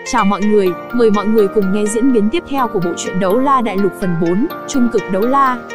Chào mọi người, mời mọi người cùng nghe diễn biến tiếp theo của bộ truyện Đấu La Đại Lục phần 4, Trung cực đấu la.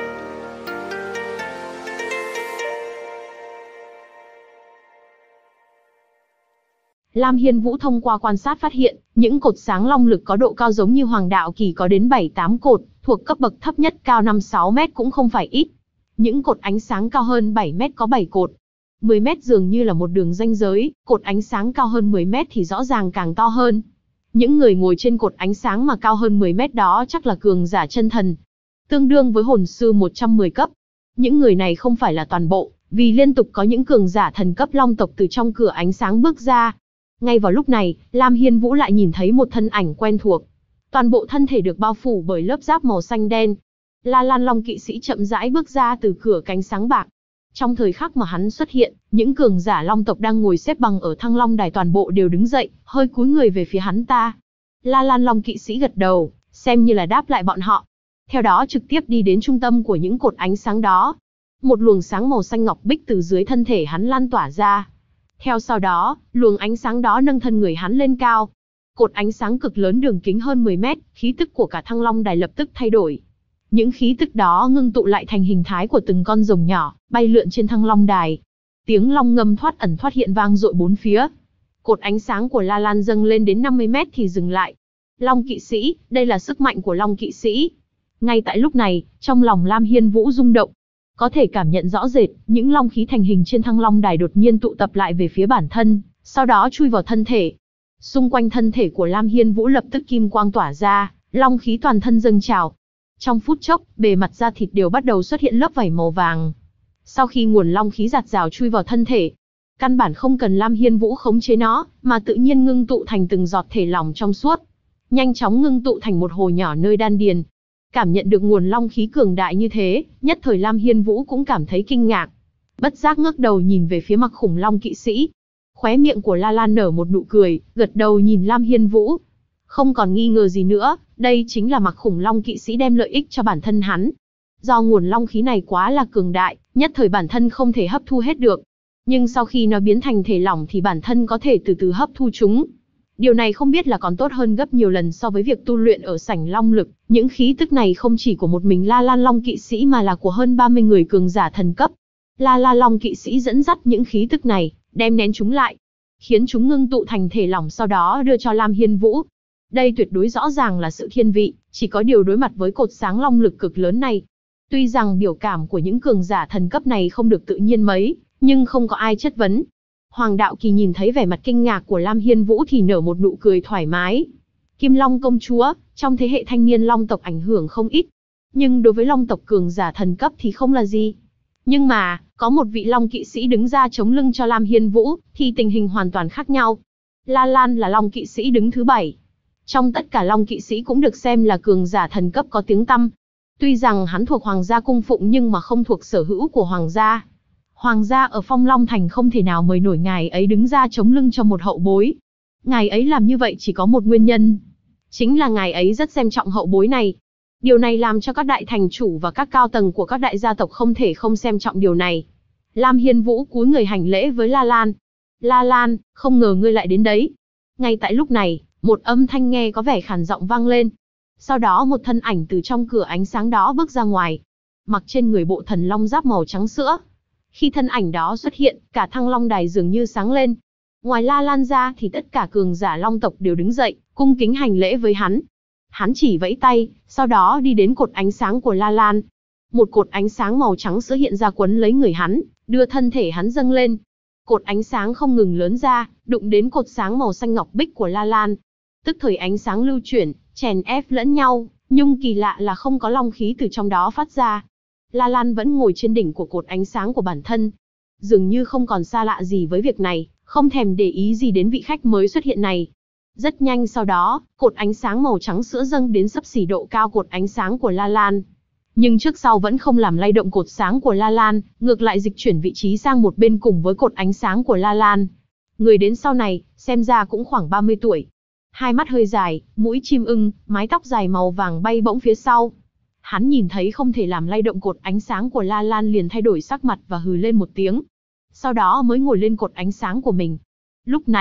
Lam Hiên Vũ thông qua quan sát phát hiện, những cột sáng long lực có độ cao giống như Hoàng Đạo Kỳ có đến 7-8 cột, thuộc cấp bậc thấp nhất cao 5-6 mét cũng không phải ít. Những cột ánh sáng cao hơn 7 mét có 7 cột. 10 mét dường như là một đường ranh giới, cột ánh sáng cao hơn 10 mét thì rõ ràng càng to hơn. Những người ngồi trên cột ánh sáng mà cao hơn 10 mét đó chắc là cường giả chân thần, tương đương với hồn sư 110 cấp. Những người này không phải là toàn bộ, vì liên tục có những cường giả thần cấp long tộc từ trong cửa ánh sáng bước ra. Ngay vào lúc này, Lam Hiên Vũ lại nhìn thấy một thân ảnh quen thuộc. Toàn bộ thân thể được bao phủ bởi lớp giáp màu xanh đen. La Lan Long kỵ sĩ chậm rãi bước ra từ cửa cánh sáng bạc. Trong thời khắc mà hắn xuất hiện, những cường giả long tộc đang ngồi xếp bằng ở Thăng Long Đài toàn bộ đều đứng dậy, hơi cúi người về phía hắn ta. La Lan Long kỵ sĩ gật đầu, xem như là đáp lại bọn họ. Theo đó trực tiếp đi đến trung tâm của những cột ánh sáng đó. Một luồng sáng màu xanh ngọc bích từ dưới thân thể hắn lan tỏa ra. Theo sau đó, luồng ánh sáng đó nâng thân người hắn lên cao. Cột ánh sáng cực lớn đường kính hơn 10 mét, khí tức của cả Thăng Long Đài lập tức thay đổi. Những khí tức đó ngưng tụ lại thành hình thái của từng con rồng nhỏ, bay lượn trên Thăng Long Đài. Tiếng long ngâm thoát ẩn thoát hiện vang dội bốn phía. Cột ánh sáng của La Lan dâng lên đến 50 mét thì dừng lại. Long kỵ sĩ, đây là sức mạnh của Long kỵ sĩ. Ngay tại lúc này, trong lòng Lam Hiên Vũ rung động. Có thể cảm nhận rõ rệt, những long khí thành hình trên Thăng Long Đài đột nhiên tụ tập lại về phía bản thân, sau đó chui vào thân thể. Xung quanh thân thể của Lam Hiên Vũ lập tức kim quang tỏa ra, long khí toàn thân dâng trào. Trong phút chốc, bề mặt da thịt đều bắt đầu xuất hiện lớp vảy màu vàng. Sau khi nguồn long khí dạt dào chui vào thân thể, căn bản không cần Lam Hiên Vũ khống chế nó, mà tự nhiên ngưng tụ thành từng giọt thể lỏng trong suốt, nhanh chóng ngưng tụ thành một hồ nhỏ nơi đan điền. Cảm nhận được nguồn long khí cường đại như thế, nhất thời Lam Hiên Vũ cũng cảm thấy kinh ngạc. Bất giác ngước đầu nhìn về phía Mặc Khủng Long kỵ sĩ. Khóe miệng của La Lan nở một nụ cười, gật đầu nhìn Lam Hiên Vũ. Không còn nghi ngờ gì nữa, đây chính là Mặc Khủng Long kỵ sĩ đem lợi ích cho bản thân hắn. Do nguồn long khí này quá là cường đại, nhất thời bản thân không thể hấp thu hết được. Nhưng sau khi nó biến thành thể lỏng thì bản thân có thể từ từ hấp thu chúng. Điều này không biết là còn tốt hơn gấp nhiều lần so với việc tu luyện ở sảnh long lực. Những khí tức này không chỉ của một mình La Lan Long kỵ sĩ mà là của hơn 30 người cường giả thần cấp. La Lan Long kỵ sĩ dẫn dắt những khí tức này, đem nén chúng lại, khiến chúng ngưng tụ thành thể lỏng sau đó đưa cho Lam Hiên Vũ. Đây tuyệt đối rõ ràng là sự thiên vị, chỉ có điều đối mặt với cột sáng long lực cực lớn này. Tuy rằng biểu cảm của những cường giả thần cấp này không được tự nhiên mấy, nhưng không có ai chất vấn. Hoàng Đạo Kỳ nhìn thấy vẻ mặt kinh ngạc của Lam Hiên Vũ thì nở một nụ cười thoải mái. Kim Long công chúa, trong thế hệ thanh niên long tộc ảnh hưởng không ít. Nhưng đối với long tộc cường giả thần cấp thì không là gì. Nhưng mà, có một vị long kỵ sĩ đứng ra chống lưng cho Lam Hiên Vũ, thì tình hình hoàn toàn khác nhau. La Lan là long kỵ sĩ đứng thứ 7. Trong tất cả long kỵ sĩ cũng được xem là cường giả thần cấp có tiếng tăm. Tuy rằng hắn thuộc hoàng gia cung phụng nhưng mà không thuộc sở hữu của hoàng gia. Hoàng gia ở Phong Long Thành không thể nào mời nổi ngài ấy đứng ra chống lưng cho một hậu bối. Ngài ấy làm như vậy chỉ có một nguyên nhân. Chính là ngài ấy rất xem trọng hậu bối này. Điều này làm cho các đại thành chủ và các cao tầng của các đại gia tộc không thể không xem trọng điều này. Lam Hiên Vũ cúi người hành lễ với La Lan. La Lan, không ngờ ngươi lại đến đấy. Ngay tại lúc này, một âm thanh nghe có vẻ khàn giọng vang lên. Sau đó một thân ảnh từ trong cửa ánh sáng đó bước ra ngoài. Mặc trên người bộ thần long giáp màu trắng sữa. Khi thân ảnh đó xuất hiện, cả Thăng Long Đài dường như sáng lên. Ngoài La Lan ra thì tất cả cường giả long tộc đều đứng dậy, cung kính hành lễ với hắn. Hắn chỉ vẫy tay, sau đó đi đến cột ánh sáng của La Lan. Một cột ánh sáng màu trắng sữa hiện ra quấn lấy người hắn, đưa thân thể hắn dâng lên. Cột ánh sáng không ngừng lớn ra, đụng đến cột sáng màu xanh ngọc bích của La Lan. Tức thời ánh sáng lưu chuyển, chèn ép lẫn nhau, nhưng kỳ lạ là không có long khí từ trong đó phát ra. La Lan vẫn ngồi trên đỉnh của cột ánh sáng của bản thân. Dường như không còn xa lạ gì với việc này, không thèm để ý gì đến vị khách mới xuất hiện này. Rất nhanh sau đó, cột ánh sáng màu trắng sữa dâng đến xấp xỉ độ cao cột ánh sáng của La Lan. Nhưng trước sau vẫn không làm lay động cột sáng của La Lan, ngược lại dịch chuyển vị trí sang một bên cùng với cột ánh sáng của La Lan. Người đến sau này, xem ra cũng khoảng 30 tuổi. Hai mắt hơi dài, mũi chim ưng, mái tóc dài màu vàng bay bổng phía sau. Hắn nhìn thấy không thể làm lay động cột ánh sáng của La Lan liền thay đổi sắc mặt và hừ lên một tiếng. Sau đó mới ngồi lên cột ánh sáng của mình. Lúc này,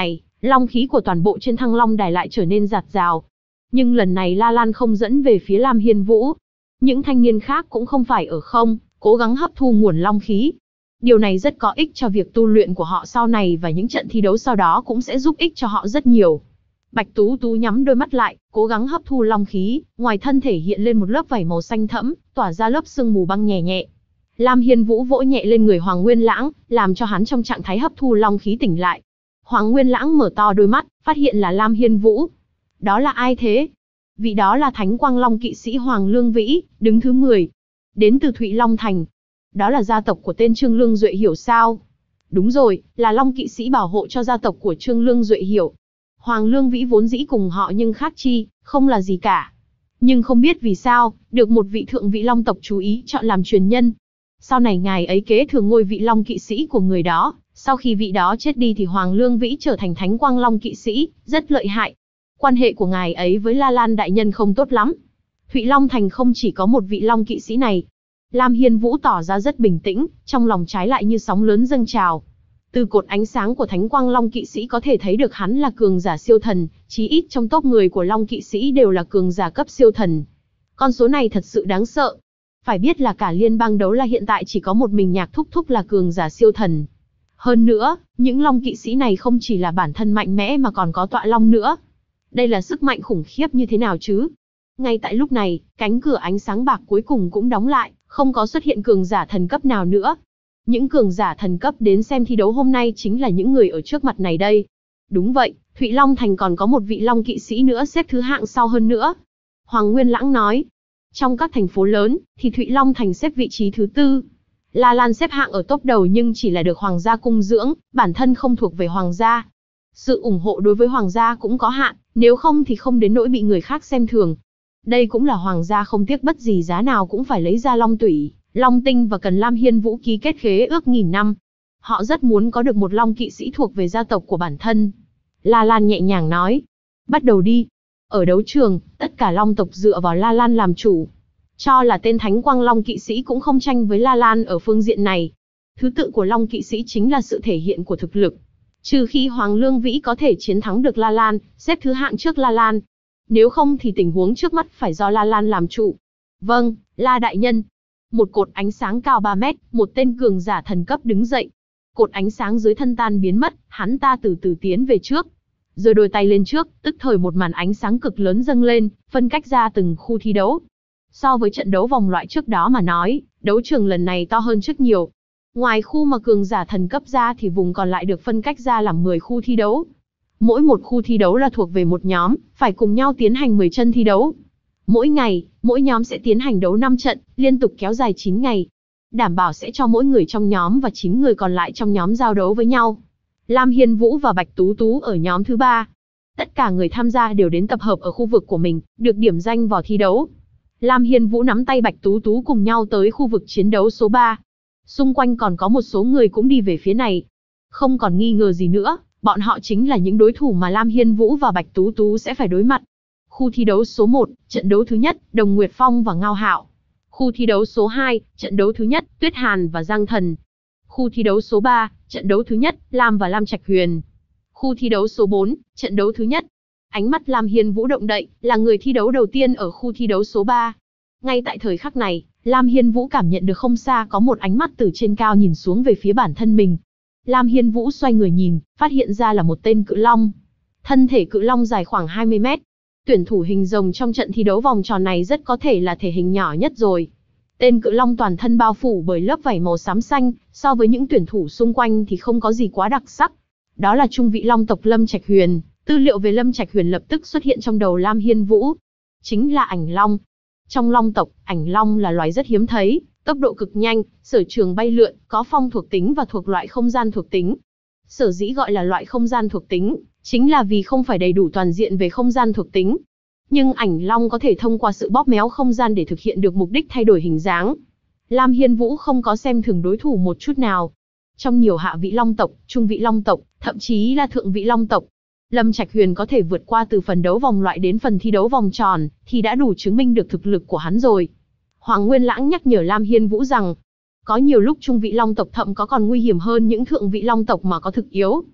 long khí của toàn bộ trên Thăng Long Đài lại trở nên rạt rào. Nhưng lần này La Lan không dẫn về phía Lam Hiên Vũ. Những thanh niên khác cũng không phải ở không, cố gắng hấp thu nguồn long khí. Điều này rất có ích cho việc tu luyện của họ sau này và những trận thi đấu sau đó cũng sẽ giúp ích cho họ rất nhiều. Bạch Tú Tú nhắm đôi mắt lại, cố gắng hấp thu long khí, ngoài thân thể hiện lên một lớp vảy màu xanh thẫm, tỏa ra lớp sương mù băng nhẹ nhẹ. Lam Hiên Vũ vỗ nhẹ lên người Hoàng Nguyên Lãng, làm cho hắn trong trạng thái hấp thu long khí tỉnh lại. Hoàng Nguyên Lãng mở to đôi mắt, phát hiện là Lam Hiên Vũ. Đó là ai thế? Vị đó là Thánh Quang Long kỵ sĩ Hoàng Lương Vĩ, đứng thứ 10. Đến từ Thụy Long Thành. Đó là gia tộc của tên Trương Lương Duệ Hiểu sao? Đúng rồi, là Long kỵ sĩ bảo hộ cho gia tộc của Trương Lương Duệ Hiểu. Hoàng Lương Vĩ vốn dĩ cùng họ nhưng khác chi, không là gì cả. Nhưng không biết vì sao, được một vị thượng vị Long tộc chú ý chọn làm truyền nhân. Sau này ngài ấy kế thừa ngôi vị Long kỵ sĩ của người đó, sau khi vị đó chết đi thì Hoàng Lương Vĩ trở thành Thánh Quang Long kỵ sĩ, rất lợi hại. Quan hệ của ngài ấy với La Lan đại nhân không tốt lắm. Thụy Long Thành không chỉ có một vị Long kỵ sĩ này. Lam Hiên Vũ tỏ ra rất bình tĩnh, trong lòng trái lại như sóng lớn dâng trào. Từ cột ánh sáng của Thánh Quang Long kỵ sĩ có thể thấy được hắn là cường giả siêu thần, chí ít trong top người của Long kỵ sĩ đều là cường giả cấp siêu thần. Con số này thật sự đáng sợ. Phải biết là cả liên bang đấu la hiện tại chỉ có một mình Nhạc Thúc Thúc là cường giả siêu thần. Hơn nữa, những Long kỵ sĩ này không chỉ là bản thân mạnh mẽ mà còn có tọa Long nữa. Đây là sức mạnh khủng khiếp như thế nào chứ? Ngay tại lúc này, cánh cửa ánh sáng bạc cuối cùng cũng đóng lại, không có xuất hiện cường giả thần cấp nào nữa. Những cường giả thần cấp đến xem thi đấu hôm nay chính là những người ở trước mặt này đây. Đúng vậy, Thụy Long Thành còn có một vị Long kỵ sĩ nữa xếp thứ hạng sau hơn nữa. Hoàng Nguyên Lãng nói, trong các thành phố lớn, thì Thụy Long Thành xếp vị trí thứ 4. La Lan xếp hạng ở top đầu nhưng chỉ là được Hoàng gia cung dưỡng, bản thân không thuộc về Hoàng gia. Sự ủng hộ đối với Hoàng gia cũng có hạn, nếu không thì không đến nỗi bị người khác xem thường. Đây cũng là Hoàng gia không tiếc bất gì giá nào cũng phải lấy ra Long Tủy, Long Tinh và cần Lam Hiên Vũ ký kết khế ước nghìn năm. Họ rất muốn có được một Long kỵ sĩ thuộc về gia tộc của bản thân. La Lan nhẹ nhàng nói, bắt đầu đi. Ở đấu trường, tất cả Long tộc dựa vào La Lan làm chủ. Cho là tên Thánh Quang Long kỵ sĩ cũng không tranh với La Lan ở phương diện này. Thứ tự của Long kỵ sĩ chính là sự thể hiện của thực lực. Trừ khi Hoàng Lương Vĩ có thể chiến thắng được La Lan, xếp thứ hạng trước La Lan. Nếu không thì tình huống trước mắt phải do La Lan làm chủ. Vâng, La đại nhân. Một cột ánh sáng cao 3 mét, một tên cường giả thần cấp đứng dậy. Cột ánh sáng dưới thân tan biến mất, hắn ta từ từ tiến về trước. Rồi đôi tay lên trước, tức thời một màn ánh sáng cực lớn dâng lên, phân cách ra từng khu thi đấu. So với trận đấu vòng loại trước đó mà nói, đấu trường lần này to hơn rất nhiều. Ngoài khu mà cường giả thần cấp ra thì vùng còn lại được phân cách ra làm 10 khu thi đấu. Mỗi một khu thi đấu là thuộc về một nhóm, phải cùng nhau tiến hành 10 trận thi đấu. Mỗi ngày, mỗi nhóm sẽ tiến hành đấu 5 trận, liên tục kéo dài 9 ngày. Đảm bảo sẽ cho mỗi người trong nhóm và 9 người còn lại trong nhóm giao đấu với nhau. Lam Hiên Vũ và Bạch Tú Tú ở nhóm thứ 3. Tất cả người tham gia đều đến tập hợp ở khu vực của mình, được điểm danh vào thi đấu. Lam Hiên Vũ nắm tay Bạch Tú Tú cùng nhau tới khu vực chiến đấu số 3. Xung quanh còn có một số người cũng đi về phía này. Không còn nghi ngờ gì nữa, bọn họ chính là những đối thủ mà Lam Hiên Vũ và Bạch Tú Tú sẽ phải đối mặt. Khu thi đấu số 1, trận đấu thứ nhất, Đồng Nguyệt Phong và Ngao Hạo. Khu thi đấu số 2, trận đấu thứ nhất, Tuyết Hàn và Giang Thần. Khu thi đấu số 3, trận đấu thứ nhất, Lam và Lam Trạch Huyền. Khu thi đấu số 4, trận đấu thứ nhất. Ánh mắt Lam Hiên Vũ động đậy, là người thi đấu đầu tiên ở khu thi đấu số 3. Ngay tại thời khắc này, Lam Hiên Vũ cảm nhận được không xa có một ánh mắt từ trên cao nhìn xuống về phía bản thân mình. Lam Hiên Vũ xoay người nhìn, phát hiện ra là một tên cự long. Thân thể cự long dài khoảng 20 mét. Tuyển thủ hình rồng trong trận thi đấu vòng tròn này rất có thể là thể hình nhỏ nhất rồi. Tên cự long toàn thân bao phủ bởi lớp vảy màu xám xanh, so với những tuyển thủ xung quanh thì không có gì quá đặc sắc. Đó là trung vị long tộc Lâm Trạch Huyền. Tư liệu về Lâm Trạch Huyền lập tức xuất hiện trong đầu Lam Hiên Vũ. Chính là ảnh long. Trong long tộc, ảnh long là loài rất hiếm thấy, tốc độ cực nhanh, sở trường bay lượn, có phong thuộc tính và thuộc loại không gian thuộc tính. Sở dĩ gọi là loại không gian thuộc tính, chính là vì không phải đầy đủ toàn diện về không gian thuộc tính. Nhưng ảnh long có thể thông qua sự bóp méo không gian để thực hiện được mục đích thay đổi hình dáng. Lam Hiên Vũ không có xem thường đối thủ một chút nào. Trong nhiều hạ vị long tộc, trung vị long tộc, thậm chí là thượng vị long tộc, Lâm Trạch Huyền có thể vượt qua từ phần đấu vòng loại đến phần thi đấu vòng tròn, thì đã đủ chứng minh được thực lực của hắn rồi. Hoàng Nguyên Lãng nhắc nhở Lam Hiên Vũ rằng, có nhiều lúc trung vị long tộc thậm có còn nguy hiểm hơn những thượng vị long tộc mà có thực yếu.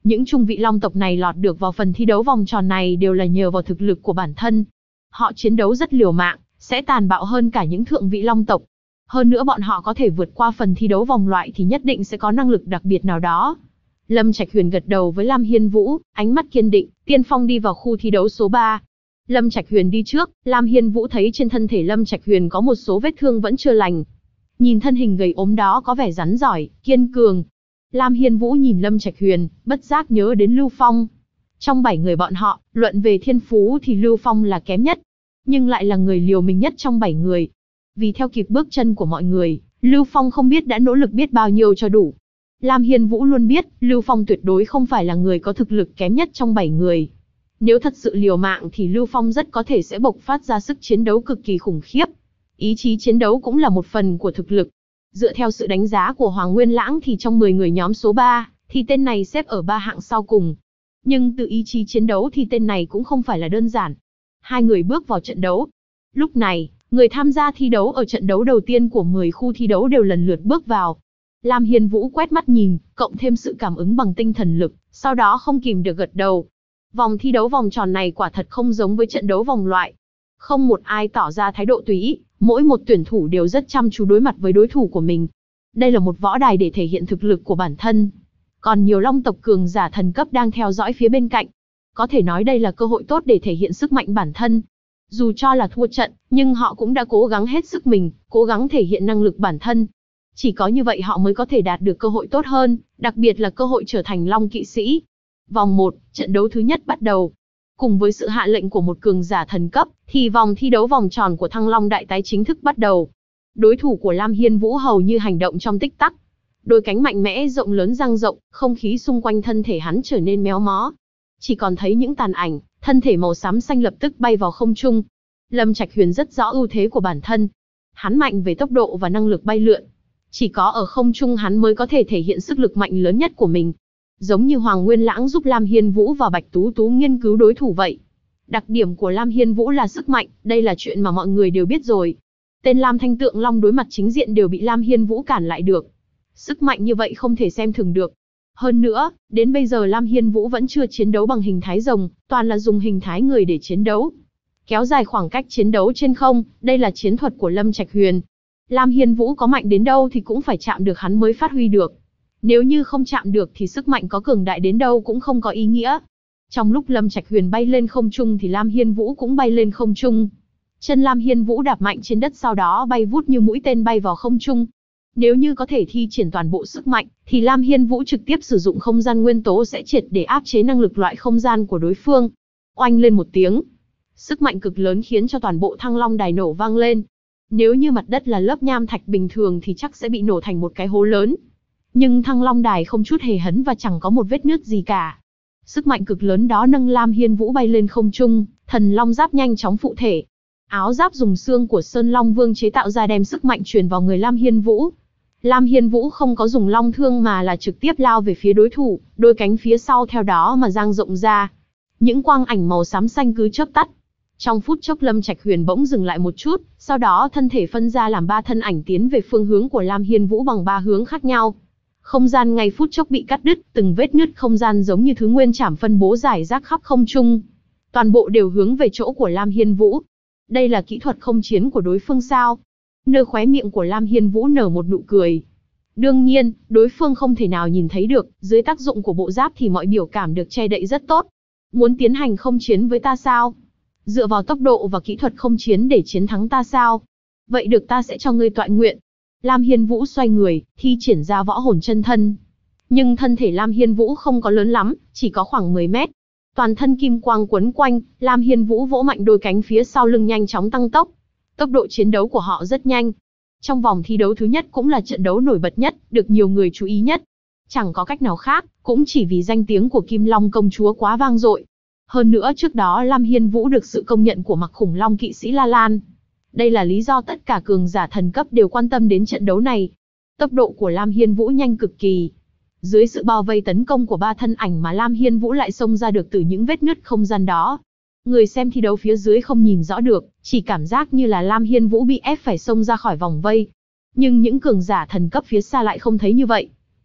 Những trung vị long tộc này lọt được vào phần thi đấu vòng tròn này đều là nhờ vào thực lực của bản thân. Họ chiến đấu rất liều mạng, sẽ tàn bạo hơn cả những thượng vị long tộc. Hơn nữa bọn họ có thể vượt qua phần thi đấu vòng loại thì nhất định sẽ có năng lực đặc biệt nào đó. Lâm Trạch Huyền gật đầu với Lam Hiên Vũ, ánh mắt kiên định, tiên phong đi vào khu thi đấu số 3. Lâm Trạch Huyền đi trước, Lam Hiên Vũ thấy trên thân thể Lâm Trạch Huyền có một số vết thương vẫn chưa lành. Nhìn thân hình gầy ốm đó có vẻ rắn giỏi, kiên cường. Lam Hiên Vũ nhìn Lâm Trạch Huyền, bất giác nhớ đến Lưu Phong. Trong 7 người bọn họ, luận về thiên phú thì Lưu Phong là kém nhất, nhưng lại là người liều mình nhất trong 7 người. Vì theo kịp bước chân của mọi người, Lưu Phong không biết đã nỗ lực biết bao nhiêu cho đủ. Lam Hiên Vũ luôn biết, Lưu Phong tuyệt đối không phải là người có thực lực kém nhất trong 7 người. Nếu thật sự liều mạng thì Lưu Phong rất có thể sẽ bộc phát ra sức chiến đấu cực kỳ khủng khiếp. Ý chí chiến đấu cũng là một phần của thực lực. Dựa theo sự đánh giá của Hoàng Nguyên Lãng thì trong 10 người nhóm số 3, thì tên này xếp ở 3 hạng sau cùng. Nhưng từ ý chí chiến đấu thì tên này cũng không phải là đơn giản. Hai người bước vào trận đấu. Lúc này, người tham gia thi đấu ở trận đấu đầu tiên của 10 khu thi đấu đều lần lượt bước vào. Lam Hiên Vũ quét mắt nhìn, cộng thêm sự cảm ứng bằng tinh thần lực, sau đó không kìm được gật đầu. Vòng thi đấu vòng tròn này quả thật không giống với trận đấu vòng loại. Không một ai tỏ ra thái độ tùy ý, mỗi một tuyển thủ đều rất chăm chú đối mặt với đối thủ của mình. Đây là một võ đài để thể hiện thực lực của bản thân. Còn nhiều long tộc cường giả thần cấp đang theo dõi phía bên cạnh. Có thể nói đây là cơ hội tốt để thể hiện sức mạnh bản thân. Dù cho là thua trận, nhưng họ cũng đã cố gắng hết sức mình, cố gắng thể hiện năng lực bản thân. Chỉ có như vậy họ mới có thể đạt được cơ hội tốt hơn, đặc biệt là cơ hội trở thành long kỵ sĩ. Vòng 1, trận đấu thứ nhất bắt đầu. Cùng với sự hạ lệnh của một cường giả thần cấp, thì vòng thi đấu vòng tròn của Thăng Long Đại Tái chính thức bắt đầu. Đối thủ của Lam Hiên Vũ hầu như hành động trong tích tắc. Đôi cánh mạnh mẽ rộng lớn dang rộng, không khí xung quanh thân thể hắn trở nên méo mó. Chỉ còn thấy những tàn ảnh, thân thể màu xám xanh lập tức bay vào không trung. Lâm Trạch Huyền rất rõ ưu thế của bản thân. Hắn mạnh về tốc độ và năng lực bay lượn. Chỉ có ở không trung hắn mới có thể thể hiện sức lực mạnh lớn nhất của mình. Giống như Hoàng Nguyên Lãng giúp Lam Hiên Vũ và Bạch Tú Tú nghiên cứu đối thủ vậy. Đặc điểm của Lam Hiên Vũ là sức mạnh, đây là chuyện mà mọi người đều biết rồi. Tên Lam Thanh Tượng Long đối mặt chính diện đều bị Lam Hiên Vũ cản lại được. Sức mạnh như vậy không thể xem thường được. Hơn nữa, đến bây giờ Lam Hiên Vũ vẫn chưa chiến đấu bằng hình thái rồng, toàn là dùng hình thái người để chiến đấu. Kéo dài khoảng cách chiến đấu trên không, đây là chiến thuật của Lâm Trạch Huyền. Lam Hiên Vũ có mạnh đến đâu thì cũng phải chạm được hắn mới phát huy được. Nếu như không chạm được thì sức mạnh có cường đại đến đâu cũng không có ý nghĩa. Trong lúc Lâm Trạch Huyền bay lên không trung thì Lam Hiên Vũ cũng bay lên không trung. Chân Lam Hiên Vũ đạp mạnh trên đất sau đó bay vút như mũi tên bay vào không trung. Nếu như có thể thi triển toàn bộ sức mạnh, thì Lam Hiên Vũ trực tiếp sử dụng không gian nguyên tố sẽ triệt để áp chế năng lực loại không gian của đối phương. Oanh lên một tiếng. Sức mạnh cực lớn khiến cho toàn bộ Thăng Long Đài nổ vang lên. Nếu như mặt đất là lớp nham thạch bình thường thì chắc sẽ bị nổ thành một cái hố lớn. Nhưng Thăng Long Đài không chút hề hấn và chẳng có một vết nứt gì cả. Sức mạnh cực lớn đó nâng Lam Hiên Vũ bay lên không trung, thần long giáp nhanh chóng phụ thể. Áo giáp dùng xương của Sơn Long Vương chế tạo ra đem sức mạnh truyền vào người Lam Hiên Vũ. Lam Hiên Vũ không có dùng long thương mà là trực tiếp lao về phía đối thủ, đôi cánh phía sau theo đó mà dang rộng ra. Những quang ảnh màu xám xanh cứ chớp tắt. Trong phút chốc Lâm Trạch Huyền bỗng dừng lại một chút, sau đó thân thể phân ra làm 3 thân ảnh tiến về phương hướng của Lam Hiên Vũ bằng 3 hướng khác nhau. Không gian ngay phút chốc bị cắt đứt, từng vết nứt không gian giống như thứ nguyên trảm phân bố rải rác khắp không trung. Toàn bộ đều hướng về chỗ của Lam Hiên Vũ. Đây là kỹ thuật không chiến của đối phương sao? Nơi khóe miệng của Lam Hiên Vũ nở một nụ cười. Đương nhiên, đối phương không thể nào nhìn thấy được, dưới tác dụng của bộ giáp thì mọi biểu cảm được che đậy rất tốt. Muốn tiến hành không chiến với ta sao? Dựa vào tốc độ và kỹ thuật không chiến để chiến thắng ta sao? Vậy được, ta sẽ cho ngươi tọa nguyện. Lam Hiên Vũ xoay người, thi triển ra võ hồn chân thân. Nhưng thân thể Lam Hiên Vũ không có lớn lắm, chỉ có khoảng 10 mét. Toàn thân kim quang quấn quanh, Lam Hiên Vũ vỗ mạnh đôi cánh phía sau lưng nhanh chóng tăng tốc. Tốc độ chiến đấu của họ rất nhanh. Trong vòng thi đấu thứ nhất cũng là trận đấu nổi bật nhất, được nhiều người chú ý nhất. Chẳng có cách nào khác, cũng chỉ vì danh tiếng của Kim Long công chúa quá vang dội. Hơn nữa trước đó Lam Hiên Vũ được sự công nhận của Mặc Khủng Long kỵ sĩ La Lan. Đây là lý do tất cả cường giả thần cấp đều quan tâm đến trận đấu này. Tốc độ của Lam Hiên Vũ nhanh cực kỳ. Dưới sự bao vây tấn công của 3 thân ảnh mà Lam Hiên Vũ lại xông ra được từ những vết nứt không gian đó. Người xem thi đấu phía dưới không nhìn rõ được, chỉ cảm giác như là Lam Hiên Vũ bị ép phải xông ra khỏi vòng vây. Nhưng những cường giả thần cấp phía xa lại không thấy như vậy.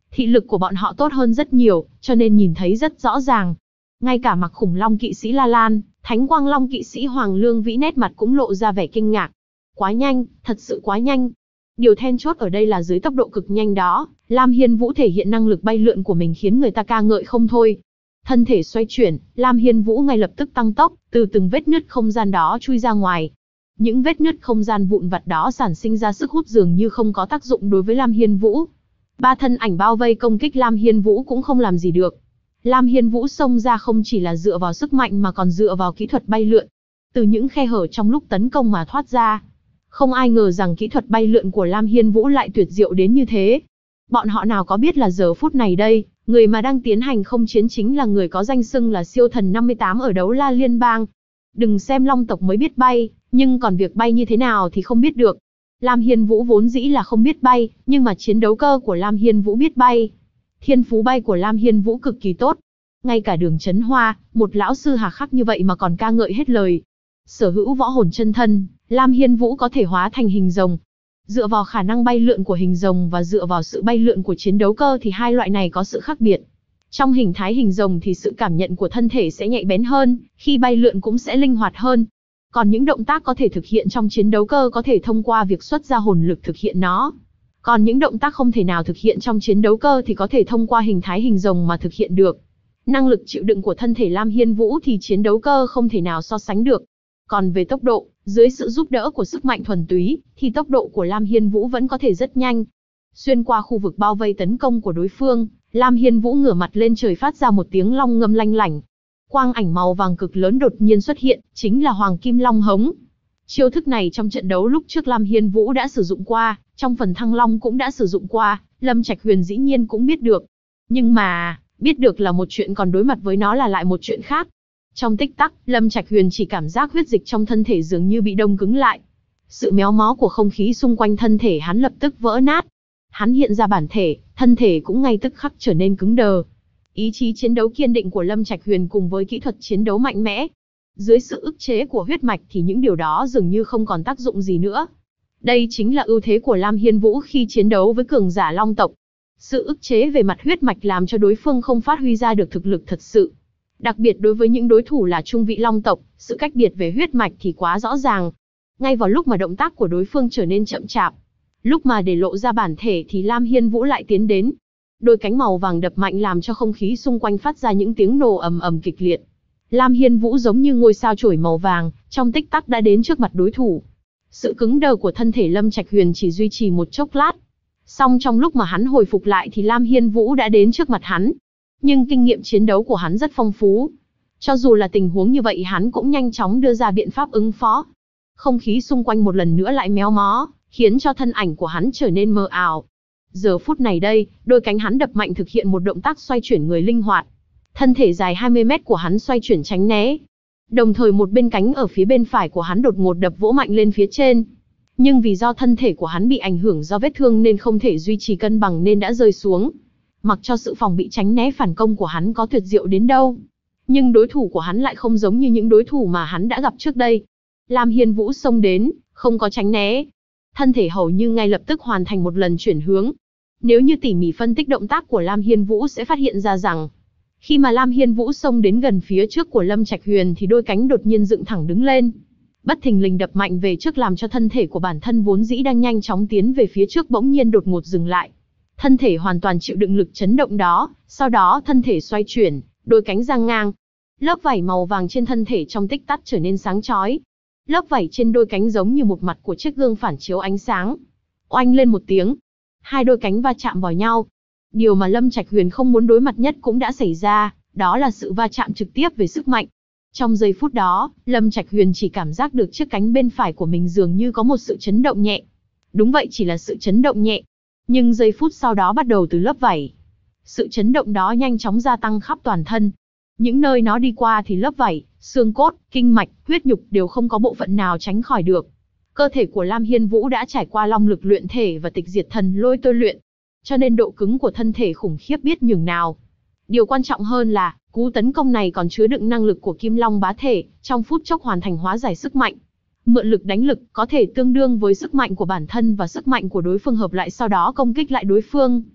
Thị lực của bọn họ tốt hơn rất nhiều, cho nên nhìn thấy rất rõ ràng. Ngay cả Mặc Khủng Long kỵ sĩ La Lan, Thánh Quang Long kỵ sĩ Hoàng Lương Vĩ nét mặt cũng lộ ra vẻ kinh ngạc. Quá nhanh, thật sự quá nhanh. Điều then chốt ở đây là dưới tốc độ cực nhanh đó, Lam Hiên Vũ thể hiện năng lực bay lượn của mình khiến người ta ca ngợi không thôi. Thân thể xoay chuyển, Lam Hiên Vũ ngay lập tức tăng tốc, từ từng vết nứt không gian đó chui ra ngoài. Những vết nứt không gian vụn vặt đó sản sinh ra sức hút dường như không có tác dụng đối với Lam Hiên Vũ. Ba thân ảnh bao vây công kích Lam Hiên Vũ cũng không làm gì được. Lam Hiên Vũ xông ra không chỉ là dựa vào sức mạnh mà còn dựa vào kỹ thuật bay lượn. Từ những khe hở trong lúc tấn công mà thoát ra. Không ai ngờ rằng kỹ thuật bay lượn của Lam Hiên Vũ lại tuyệt diệu đến như thế. Bọn họ nào có biết là giờ phút này đây, người mà đang tiến hành không chiến chính là người có danh xưng là siêu thần 58 ở Đấu La Liên bang. Đừng xem Long tộc mới biết bay, nhưng còn việc bay như thế nào thì không biết được. Lam Hiên Vũ vốn dĩ là không biết bay, nhưng mà chiến đấu cơ của Lam Hiên Vũ biết bay. Thiên phú bay của Lam Hiên Vũ cực kỳ tốt. Ngay cả Đường Chấn Hoa, một lão sư hà khắc như vậy mà còn ca ngợi hết lời. Sở hữu võ hồn chân thân, Lam Hiên Vũ có thể hóa thành hình rồng. Dựa vào khả năng bay lượn của hình rồng và dựa vào sự bay lượn của chiến đấu cơ thì hai loại này có sự khác biệt. Trong hình thái hình rồng thì sự cảm nhận của thân thể sẽ nhạy bén hơn, khi bay lượn cũng sẽ linh hoạt hơn. Còn những động tác có thể thực hiện trong chiến đấu cơ có thể thông qua việc xuất ra hồn lực thực hiện nó. Còn những động tác không thể nào thực hiện trong chiến đấu cơ thì có thể thông qua hình thái hình rồng mà thực hiện được. Năng lực chịu đựng của thân thể Lam Hiên Vũ thì chiến đấu cơ không thể nào so sánh được. Còn về tốc độ, dưới sự giúp đỡ của sức mạnh thuần túy, thì tốc độ của Lam Hiên Vũ vẫn có thể rất nhanh. Xuyên qua khu vực bao vây tấn công của đối phương, Lam Hiên Vũ ngửa mặt lên trời phát ra một tiếng long ngâm lanh lảnh. Quang ảnh màu vàng cực lớn đột nhiên xuất hiện, chính là Hoàng Kim Long Hống. Chiêu thức này trong trận đấu lúc trước Lam Hiên Vũ đã sử dụng qua, trong phần Thăng Long cũng đã sử dụng qua, Lâm Trạch Huyền dĩ nhiên cũng biết được. Nhưng mà, biết được là một chuyện còn đối mặt với nó là lại một chuyện khác. Trong tích tắc, Lâm Trạch Huyền chỉ cảm giác huyết dịch trong thân thể dường như bị đông cứng lại. Sự méo mó của không khí xung quanh thân thể hắn lập tức vỡ nát. Hắn hiện ra bản thể, thân thể cũng ngay tức khắc trở nên cứng đờ. Ý chí chiến đấu kiên định của Lâm Trạch Huyền cùng với kỹ thuật chiến đấu mạnh mẽ. Dưới sự ức chế của huyết mạch thì những điều đó dường như không còn tác dụng gì nữa. Đây chính là ưu thế của Lam Hiên Vũ khi chiến đấu với cường giả Long tộc. Sự ức chế về mặt huyết mạch làm cho đối phương không phát huy ra được thực lực thật sự. Đặc biệt đối với những đối thủ là trung vị Long tộc, sự cách biệt về huyết mạch thì quá rõ ràng. Ngay vào lúc mà động tác của đối phương trở nên chậm chạp, lúc mà để lộ ra bản thể thì Lam Hiên Vũ lại tiến đến. Đôi cánh màu vàng đập mạnh làm cho không khí xung quanh phát ra những tiếng nổ ầm ầm kịch liệt. Lam Hiên Vũ giống như ngôi sao chổi màu vàng, trong tích tắc đã đến trước mặt đối thủ. Sự cứng đờ của thân thể Lâm Trạch Huyền chỉ duy trì một chốc lát. Song trong lúc mà hắn hồi phục lại thì Lam Hiên Vũ đã đến trước mặt hắn. Nhưng kinh nghiệm chiến đấu của hắn rất phong phú. Cho dù là tình huống như vậy hắn cũng nhanh chóng đưa ra biện pháp ứng phó. Không khí xung quanh một lần nữa lại méo mó, khiến cho thân ảnh của hắn trở nên mờ ảo. Giờ phút này đây, đôi cánh hắn đập mạnh thực hiện một động tác xoay chuyển người linh hoạt. Thân thể dài 20 mét của hắn xoay chuyển tránh né. Đồng thời một bên cánh ở phía bên phải của hắn đột ngột đập vỗ mạnh lên phía trên. Nhưng vì do thân thể của hắn bị ảnh hưởng do vết thương nên không thể duy trì cân bằng nên đã rơi xuống. Mặc cho sự phòng bị tránh né phản công của hắn có tuyệt diệu đến đâu, nhưng đối thủ của hắn lại không giống như những đối thủ mà hắn đã gặp trước đây. Lam Hiên Vũ xông đến, không có tránh né. Thân thể hầu như ngay lập tức hoàn thành một lần chuyển hướng. Nếu như tỉ mỉ phân tích động tác của Lam Hiên Vũ sẽ phát hiện ra rằng, khi mà Lam Hiên Vũ xông đến gần phía trước của Lâm Trạch Huyền thì đôi cánh đột nhiên dựng thẳng đứng lên. Bất thình lình đập mạnh về trước làm cho thân thể của bản thân vốn dĩ đang nhanh chóng tiến về phía trước bỗng nhiên đột ngột dừng lại. Thân thể hoàn toàn chịu đựng lực chấn động đó, sau đó thân thể xoay chuyển, đôi cánh dang ngang. Lớp vảy màu vàng trên thân thể trong tích tắc trở nên sáng chói. Lớp vảy trên đôi cánh giống như một mặt của chiếc gương phản chiếu ánh sáng. Oanh lên một tiếng, hai đôi cánh va chạm vào nhau. Điều mà Lâm Trạch Huyền không muốn đối mặt nhất cũng đã xảy ra, đó là sự va chạm trực tiếp về sức mạnh. Trong giây phút đó, Lâm Trạch Huyền chỉ cảm giác được chiếc cánh bên phải của mình dường như có một sự chấn động nhẹ. Đúng vậy, chỉ là sự chấn động nhẹ. Nhưng giây phút sau đó bắt đầu từ lớp vảy. Sự chấn động đó nhanh chóng gia tăng khắp toàn thân. Những nơi nó đi qua thì lớp vảy, xương cốt, kinh mạch, huyết nhục đều không có bộ phận nào tránh khỏi được. Cơ thể của Lam Hiên Vũ đã trải qua long lực luyện thể và tịch diệt thần lôi tôi luyện, cho nên độ cứng của thân thể khủng khiếp biết nhường nào. Điều quan trọng hơn là, cú tấn công này còn chứa đựng năng lực của Kim Long bá thể, trong phút chốc hoàn thành hóa giải sức mạnh. Mượn lực đánh lực, có thể tương đương với sức mạnh của bản thân và sức mạnh của đối phương hợp lại sau đó công kích lại đối phương.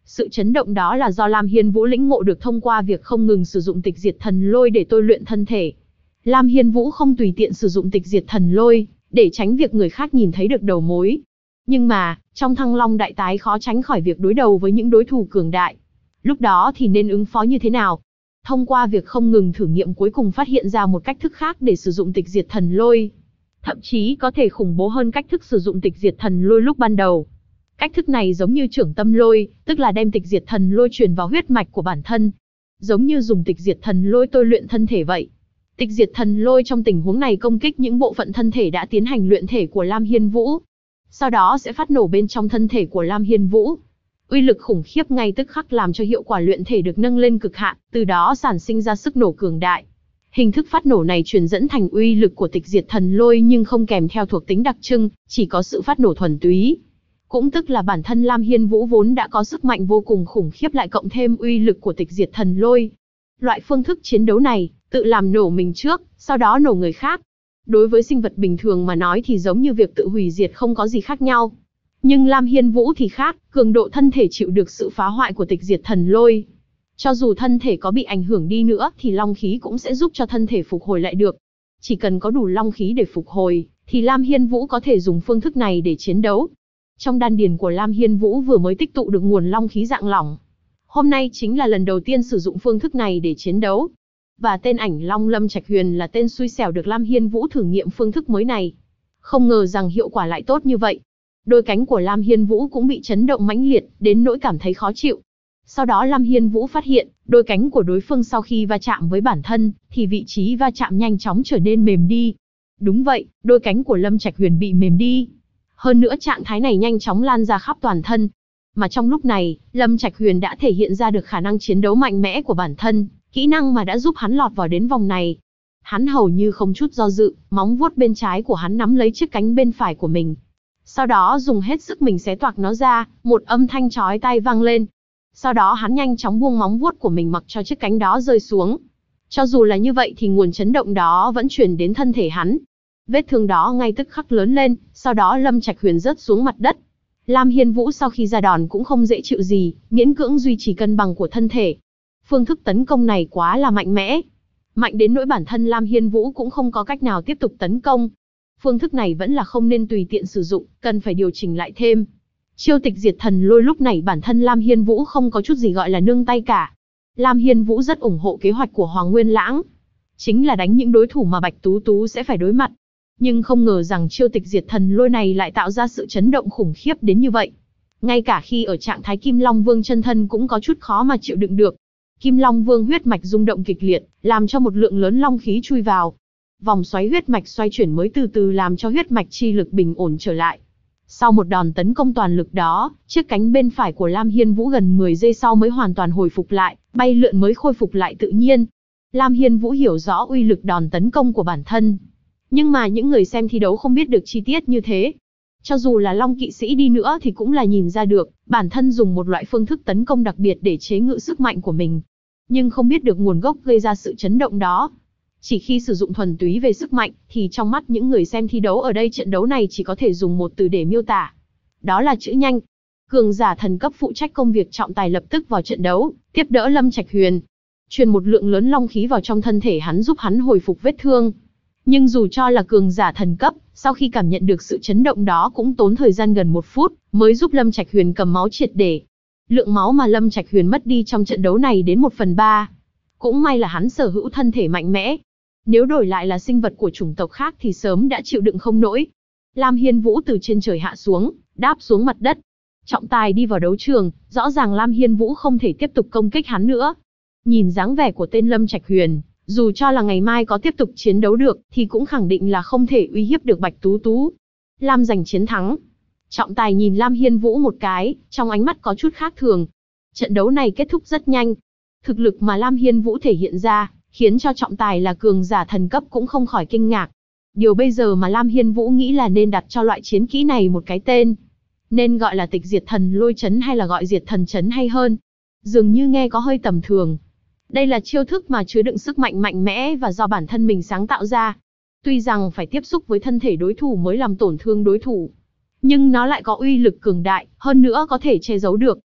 Sự chấn động đó là do Lam Hiên Vũ lĩnh ngộ được thông qua việc không ngừng sử dụng tịch diệt thần lôi để tôi luyện thân thể. Lam Hiên Vũ không tùy tiện sử dụng tịch diệt thần lôi, để tránh việc người khác nhìn thấy được đầu mối. Nhưng mà, trong Thăng Long đại tái khó tránh khỏi việc đối đầu với những đối thủ cường đại. Lúc đó thì nên ứng phó như thế nào? Thông qua việc không ngừng thử nghiệm cuối cùng phát hiện ra một cách thức khác để sử dụng tịch diệt thần lôi. Thậm chí có thể khủng bố hơn cách thức sử dụng tịch diệt thần lôi lúc ban đầu. Cách thức này giống như trưởng tâm lôi, tức là đem tịch diệt thần lôi truyền vào huyết mạch của bản thân. Giống như dùng tịch diệt thần lôi tôi luyện thân thể vậy. Tịch diệt thần lôi trong tình huống này công kích những bộ phận thân thể đã tiến hành luyện thể của Lam Hiên Vũ. Sau đó sẽ phát nổ bên trong thân thể của Lam Hiên Vũ. Uy lực khủng khiếp ngay tức khắc làm cho hiệu quả luyện thể được nâng lên cực hạn, từ đó sản sinh ra sức nổ cường đại. Hình thức phát nổ này truyền dẫn thành uy lực của tịch diệt thần lôi nhưng không kèm theo thuộc tính đặc trưng, chỉ có sự phát nổ thuần túy. Cũng tức là bản thân Lam Hiên Vũ vốn đã có sức mạnh vô cùng khủng khiếp lại cộng thêm uy lực của tịch diệt thần lôi. Loại phương thức chiến đấu này, tự làm nổ mình trước, sau đó nổ người khác. Đối với sinh vật bình thường mà nói thì giống như việc tự hủy diệt không có gì khác nhau. Nhưng Lam Hiên Vũ thì khác, cường độ thân thể chịu được sự phá hoại của tịch diệt thần lôi. Cho dù thân thể có bị ảnh hưởng đi nữa thì long khí cũng sẽ giúp cho thân thể phục hồi lại được. Chỉ cần có đủ long khí để phục hồi, thì Lam Hiên Vũ có thể dùng phương thức này để chiến đấu. Trong đan điền của Lam Hiên Vũ vừa mới tích tụ được nguồn long khí dạng lỏng. Hôm nay chính là lần đầu tiên sử dụng phương thức này để chiến đấu. Và tên ảnh Long Lâm Trạch Huyền là tên xui xẻo được Lam Hiên Vũ thử nghiệm phương thức mới này. Không ngờ rằng hiệu quả lại tốt như vậy. Đôi cánh của Lam Hiên Vũ cũng bị chấn động mãnh liệt, đến nỗi cảm thấy khó chịu. Sau đó Lam Hiên Vũ phát hiện, đôi cánh của đối phương sau khi va chạm với bản thân, thì vị trí va chạm nhanh chóng trở nên mềm đi. Đúng vậy, đôi cánh của Lâm Trạch Huyền bị mềm đi. Hơn nữa trạng thái này nhanh chóng lan ra khắp toàn thân. Mà trong lúc này, Lâm Trạch Huyền đã thể hiện ra được khả năng chiến đấu mạnh mẽ của bản thân, kỹ năng mà đã giúp hắn lọt vào đến vòng này. Hắn hầu như không chút do dự, móng vuốt bên trái của hắn nắm lấy chiếc cánh bên phải của mình. Sau đó dùng hết sức mình xé toạc nó ra, một âm thanh chói tai vang lên. Sau đó hắn nhanh chóng buông móng vuốt của mình mặc cho chiếc cánh đó rơi xuống. Cho dù là như vậy thì nguồn chấn động đó vẫn truyền đến thân thể hắn. Vết thương đó ngay tức khắc lớn lên, sau đó Lâm Trạch Huyền rớt xuống mặt đất. Lam Hiên Vũ sau khi ra đòn cũng không dễ chịu gì, miễn cưỡng duy trì cân bằng của thân thể. Phương thức tấn công này quá là mạnh mẽ. Mạnh đến nỗi bản thân Lam Hiên Vũ cũng không có cách nào tiếp tục tấn công. Phương thức này vẫn là không nên tùy tiện sử dụng, cần phải điều chỉnh lại thêm. Chiêu tịch diệt thần lôi lúc này bản thân Lam Hiên Vũ không có chút gì gọi là nương tay cả. Lam Hiên Vũ rất ủng hộ kế hoạch của Hoàng Nguyên Lãng. Chính là đánh những đối thủ mà Bạch Tú Tú sẽ phải đối mặt. Nhưng không ngờ rằng chiêu tịch diệt thần lôi này lại tạo ra sự chấn động khủng khiếp đến như vậy. Ngay cả khi ở trạng thái Kim Long Vương chân thân cũng có chút khó mà chịu đựng được. Kim Long Vương huyết mạch rung động kịch liệt, làm cho một lượng lớn long khí chui vào. Vòng xoáy huyết mạch xoay chuyển mới từ từ làm cho huyết mạch chi lực bình ổn trở lại. Sau một đòn tấn công toàn lực đó, chiếc cánh bên phải của Lam Hiên Vũ gần 10 giây sau mới hoàn toàn hồi phục lại, bay lượn mới khôi phục lại tự nhiên. Lam Hiên Vũ hiểu rõ uy lực đòn tấn công của bản thân. Nhưng mà những người xem thi đấu không biết được chi tiết như thế. Cho dù là Long Kỵ Sĩ đi nữa thì cũng là nhìn ra được, bản thân dùng một loại phương thức tấn công đặc biệt để chế ngự sức mạnh của mình. Nhưng không biết được nguồn gốc gây ra sự chấn động đó. Chỉ khi sử dụng thuần túy về sức mạnh, thì trong mắt những người xem thi đấu ở đây trận đấu này chỉ có thể dùng một từ để miêu tả. Đó là chữ nhanh. Cường giả thần cấp phụ trách công việc trọng tài lập tức vào trận đấu, tiếp đỡ Lâm Trạch Huyền. Truyền một lượng lớn long khí vào trong thân thể hắn giúp hắn hồi phục vết thương. Nhưng dù cho là cường giả thần cấp, sau khi cảm nhận được sự chấn động đó cũng tốn thời gian gần 1 phút, mới giúp Lâm Trạch Huyền cầm máu triệt để. Lượng máu mà Lâm Trạch Huyền mất đi trong trận đấu này đến 1/3. Cũng may là hắn sở hữu thân thể mạnh mẽ. Nếu đổi lại là sinh vật của chủng tộc khác thì sớm đã chịu đựng không nổi. Lam Hiên Vũ từ trên trời hạ xuống, đáp xuống mặt đất. Trọng tài đi vào đấu trường, rõ ràng Lam Hiên Vũ không thể tiếp tục công kích hắn nữa. Nhìn dáng vẻ của tên Lâm Trạch Huyền, dù cho là ngày mai có tiếp tục chiến đấu được, thì cũng khẳng định là không thể uy hiếp được Bạch Tú Tú. Lam giành chiến thắng. Trọng tài nhìn Lam Hiên Vũ một cái, trong ánh mắt có chút khác thường. Trận đấu này kết thúc rất nhanh. Thực lực mà Lam Hiên Vũ thể hiện ra, khiến cho trọng tài là cường giả thần cấp cũng không khỏi kinh ngạc. Điều bây giờ mà Lam Hiên Vũ nghĩ là nên đặt cho loại chiến kỹ này một cái tên. Nên gọi là tịch diệt thần lôi chấn hay là gọi diệt thần chấn hay hơn. Dường như nghe có hơi tầm thường. Đây là chiêu thức mà chứa đựng sức mạnh mạnh mẽ và do bản thân mình sáng tạo ra. Tuy rằng phải tiếp xúc với thân thể đối thủ mới làm tổn thương đối thủ, nhưng nó lại có uy lực cường đại, hơn nữa có thể che giấu được.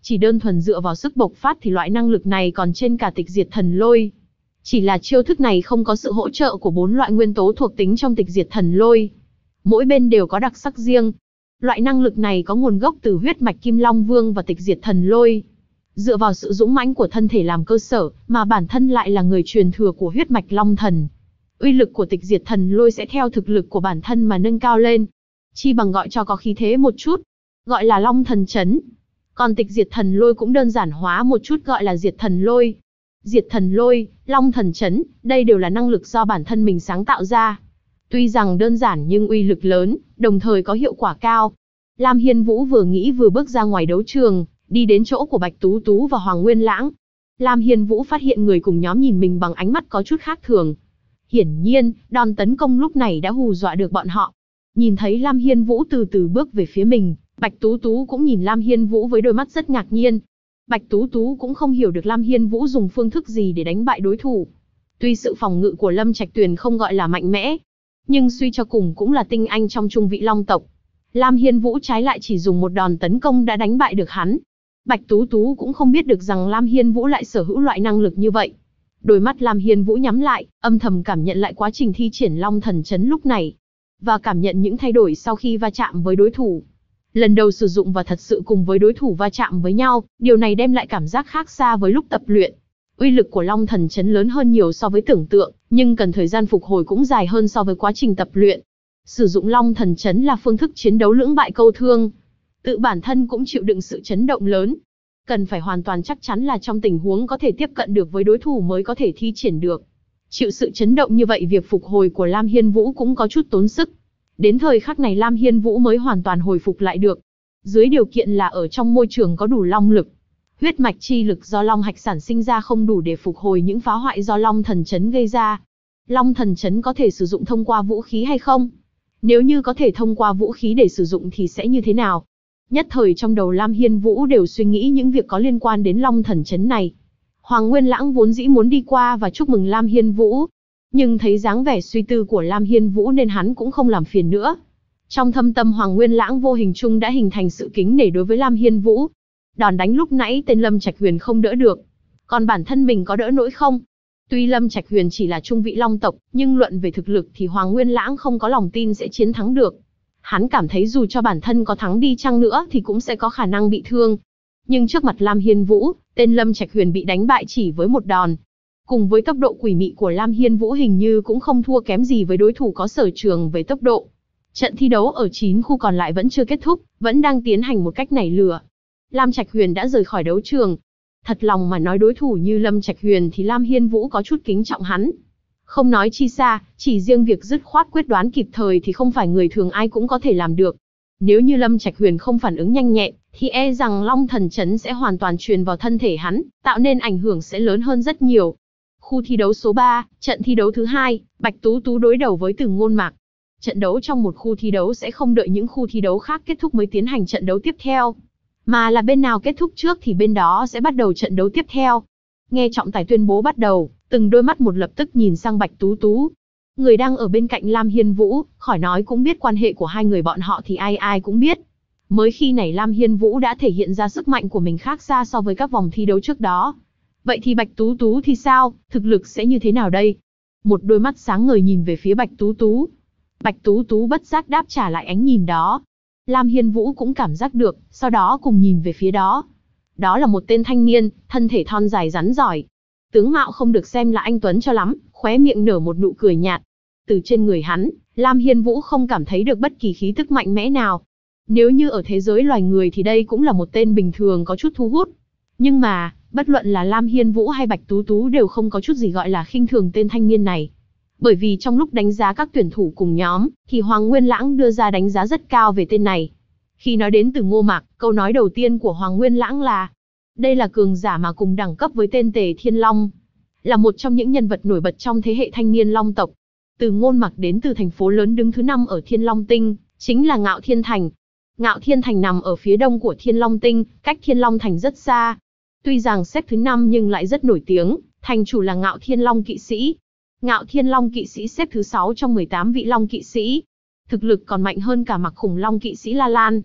Chỉ đơn thuần dựa vào sức bộc phát thì loại năng lực này còn trên cả tịch diệt thần lôi. Chỉ là chiêu thức này không có sự hỗ trợ của 4 loại nguyên tố thuộc tính trong tịch diệt thần lôi. Mỗi bên đều có đặc sắc riêng. Loại năng lực này có nguồn gốc từ huyết mạch Kim Long Vương và tịch diệt thần lôi. Dựa vào sự dũng mãnh của thân thể làm cơ sở, mà bản thân lại là người truyền thừa của huyết mạch Long Thần. Uy lực của tịch diệt thần lôi sẽ theo thực lực của bản thân mà nâng cao lên. Chi bằng gọi cho có khí thế một chút, gọi là Long Thần Chấn. Còn tịch diệt thần lôi cũng đơn giản hóa một chút gọi là diệt thần lôi. Diệt thần lôi, Long Thần Chấn, đây đều là năng lực do bản thân mình sáng tạo ra. Tuy rằng đơn giản nhưng uy lực lớn, đồng thời có hiệu quả cao. Lam Hiên Vũ vừa nghĩ vừa bước ra ngoài đấu trường, đi đến chỗ của Bạch Tú Tú và Hoàng Nguyên Lãng. Lam Hiên Vũ phát hiện người cùng nhóm nhìn mình bằng ánh mắt có chút khác thường. Hiển nhiên, đòn tấn công lúc này đã hù dọa được bọn họ. Nhìn thấy Lam Hiên Vũ từ từ bước về phía mình, Bạch Tú Tú cũng nhìn Lam Hiên Vũ với đôi mắt rất ngạc nhiên. Bạch Tú Tú cũng không hiểu được Lam Hiên Vũ dùng phương thức gì để đánh bại đối thủ. Tuy sự phòng ngự của Lâm Trạch Tuyền không gọi là mạnh mẽ, nhưng suy cho cùng cũng là tinh anh trong trung vị Long tộc. Lam Hiên Vũ trái lại chỉ dùng một đòn tấn công đã đánh bại được hắn. Bạch Tú Tú cũng không biết được rằng Lam Hiên Vũ lại sở hữu loại năng lực như vậy. Đôi mắt Lam Hiên Vũ nhắm lại, âm thầm cảm nhận lại quá trình thi triển Long Thần Chấn lúc này, và cảm nhận những thay đổi sau khi va chạm với đối thủ. Lần đầu sử dụng và thật sự cùng với đối thủ va chạm với nhau, điều này đem lại cảm giác khác xa với lúc tập luyện. Uy lực của Long Thần Chấn lớn hơn nhiều so với tưởng tượng, nhưng cần thời gian phục hồi cũng dài hơn so với quá trình tập luyện. Sử dụng Long Thần Chấn là phương thức chiến đấu lưỡng bại câu thương. Tự bản thân cũng chịu đựng sự chấn động lớn. Cần phải hoàn toàn chắc chắn là trong tình huống có thể tiếp cận được với đối thủ mới có thể thi triển được. Chịu sự chấn động như vậy việc phục hồi của Lam Hiên Vũ cũng có chút tốn sức. Đến thời khắc này Lam Hiên Vũ mới hoàn toàn hồi phục lại được. Dưới điều kiện là ở trong môi trường có đủ long lực. Huyết mạch chi lực do long hạch sản sinh ra không đủ để phục hồi những phá hoại do Long Thần Chấn gây ra. Long Thần Chấn có thể sử dụng thông qua vũ khí hay không? Nếu như có thể thông qua vũ khí để sử dụng thì sẽ như thế nào? Nhất thời trong đầu Lam Hiên Vũ đều suy nghĩ những việc có liên quan đến Long Thần Chấn này. Hoàng Nguyên Lãng vốn dĩ muốn đi qua và chúc mừng Lam Hiên Vũ, nhưng thấy dáng vẻ suy tư của Lam Hiên Vũ nên hắn cũng không làm phiền nữa. Trong thâm tâm Hoàng Nguyên Lãng vô hình chung đã hình thành sự kính nể đối với Lam Hiên Vũ. Đòn đánh lúc nãy tên Lâm Trạch Huyền không đỡ được, còn bản thân mình có đỡ nổi không? Tuy Lâm Trạch Huyền chỉ là trung vị long tộc, nhưng luận về thực lực thì Hoàng Nguyên Lãng không có lòng tin sẽ chiến thắng được. Hắn cảm thấy dù cho bản thân có thắng đi chăng nữa thì cũng sẽ có khả năng bị thương. Nhưng trước mặt Lam Hiên Vũ, tên Lâm Trạch Huyền bị đánh bại chỉ với một đòn. Cùng với tốc độ quỷ mị của Lam Hiên Vũ hình như cũng không thua kém gì với đối thủ có sở trường về tốc độ. Trận thi đấu ở 9 khu còn lại vẫn chưa kết thúc, vẫn đang tiến hành một cách nảy lửa. Lam Trạch Huyền đã rời khỏi đấu trường. Thật lòng mà nói đối thủ như Lâm Trạch Huyền thì Lam Hiên Vũ có chút kính trọng hắn. Không nói chi xa, chỉ riêng việc dứt khoát quyết đoán kịp thời thì không phải người thường ai cũng có thể làm được. Nếu như Lâm Trạch Huyền không phản ứng nhanh nhẹn, thì e rằng Long Thần Chấn sẽ hoàn toàn truyền vào thân thể hắn, tạo nên ảnh hưởng sẽ lớn hơn rất nhiều. Khu thi đấu số 3, trận thi đấu thứ 2, Bạch Tú Tú đối đầu với Từ Ngôn Mạc. Trận đấu trong một khu thi đấu sẽ không đợi những khu thi đấu khác kết thúc mới tiến hành trận đấu tiếp theo, mà là bên nào kết thúc trước thì bên đó sẽ bắt đầu trận đấu tiếp theo. Nghe trọng tài tuyên bố bắt đầu, từng đôi mắt một lập tức nhìn sang Bạch Tú Tú. Người đang ở bên cạnh Lam Hiên Vũ, khỏi nói cũng biết quan hệ của hai người bọn họ thì ai ai cũng biết. Mới khi này Lam Hiên Vũ đã thể hiện ra sức mạnh của mình khác xa so với các vòng thi đấu trước đó. Vậy thì Bạch Tú Tú thì sao, thực lực sẽ như thế nào đây? Một đôi mắt sáng ngời nhìn về phía Bạch Tú Tú. Bạch Tú Tú bất giác đáp trả lại ánh nhìn đó. Lam Hiên Vũ cũng cảm giác được, sau đó cùng nhìn về phía đó. Đó là một tên thanh niên, thân thể thon dài rắn giỏi. Tướng mạo không được xem là anh tuấn cho lắm, khóe miệng nở một nụ cười nhạt. Từ trên người hắn, Lam Hiên Vũ không cảm thấy được bất kỳ khí tức mạnh mẽ nào. Nếu như ở thế giới loài người thì đây cũng là một tên bình thường có chút thu hút. Nhưng mà, bất luận là Lam Hiên Vũ hay Bạch Tú Tú đều không có chút gì gọi là khinh thường tên thanh niên này. Bởi vì trong lúc đánh giá các tuyển thủ cùng nhóm, thì Hoàng Nguyên Lãng đưa ra đánh giá rất cao về tên này. Khi nói đến Từ Ngô Mạc, câu nói đầu tiên của Hoàng Nguyên Lãng là: đây là cường giả mà cùng đẳng cấp với tên Tề Thiên Long, là một trong những nhân vật nổi bật trong thế hệ thanh niên Long tộc. Từ Ngôn Mạc đến từ thành phố lớn đứng thứ 5 ở Thiên Long Tinh, chính là Ngạo Thiên Thành. Ngạo Thiên Thành nằm ở phía đông của Thiên Long Tinh, cách Thiên Long Thành rất xa. Tuy rằng xếp thứ 5 nhưng lại rất nổi tiếng, thành chủ là Ngạo Thiên Long kỵ sĩ. Ngạo Thiên Long kỵ sĩ xếp thứ 6 trong 18 vị Long kỵ sĩ. Thực lực còn mạnh hơn cả Mặc Khủng Long kỵ sĩ La Lan.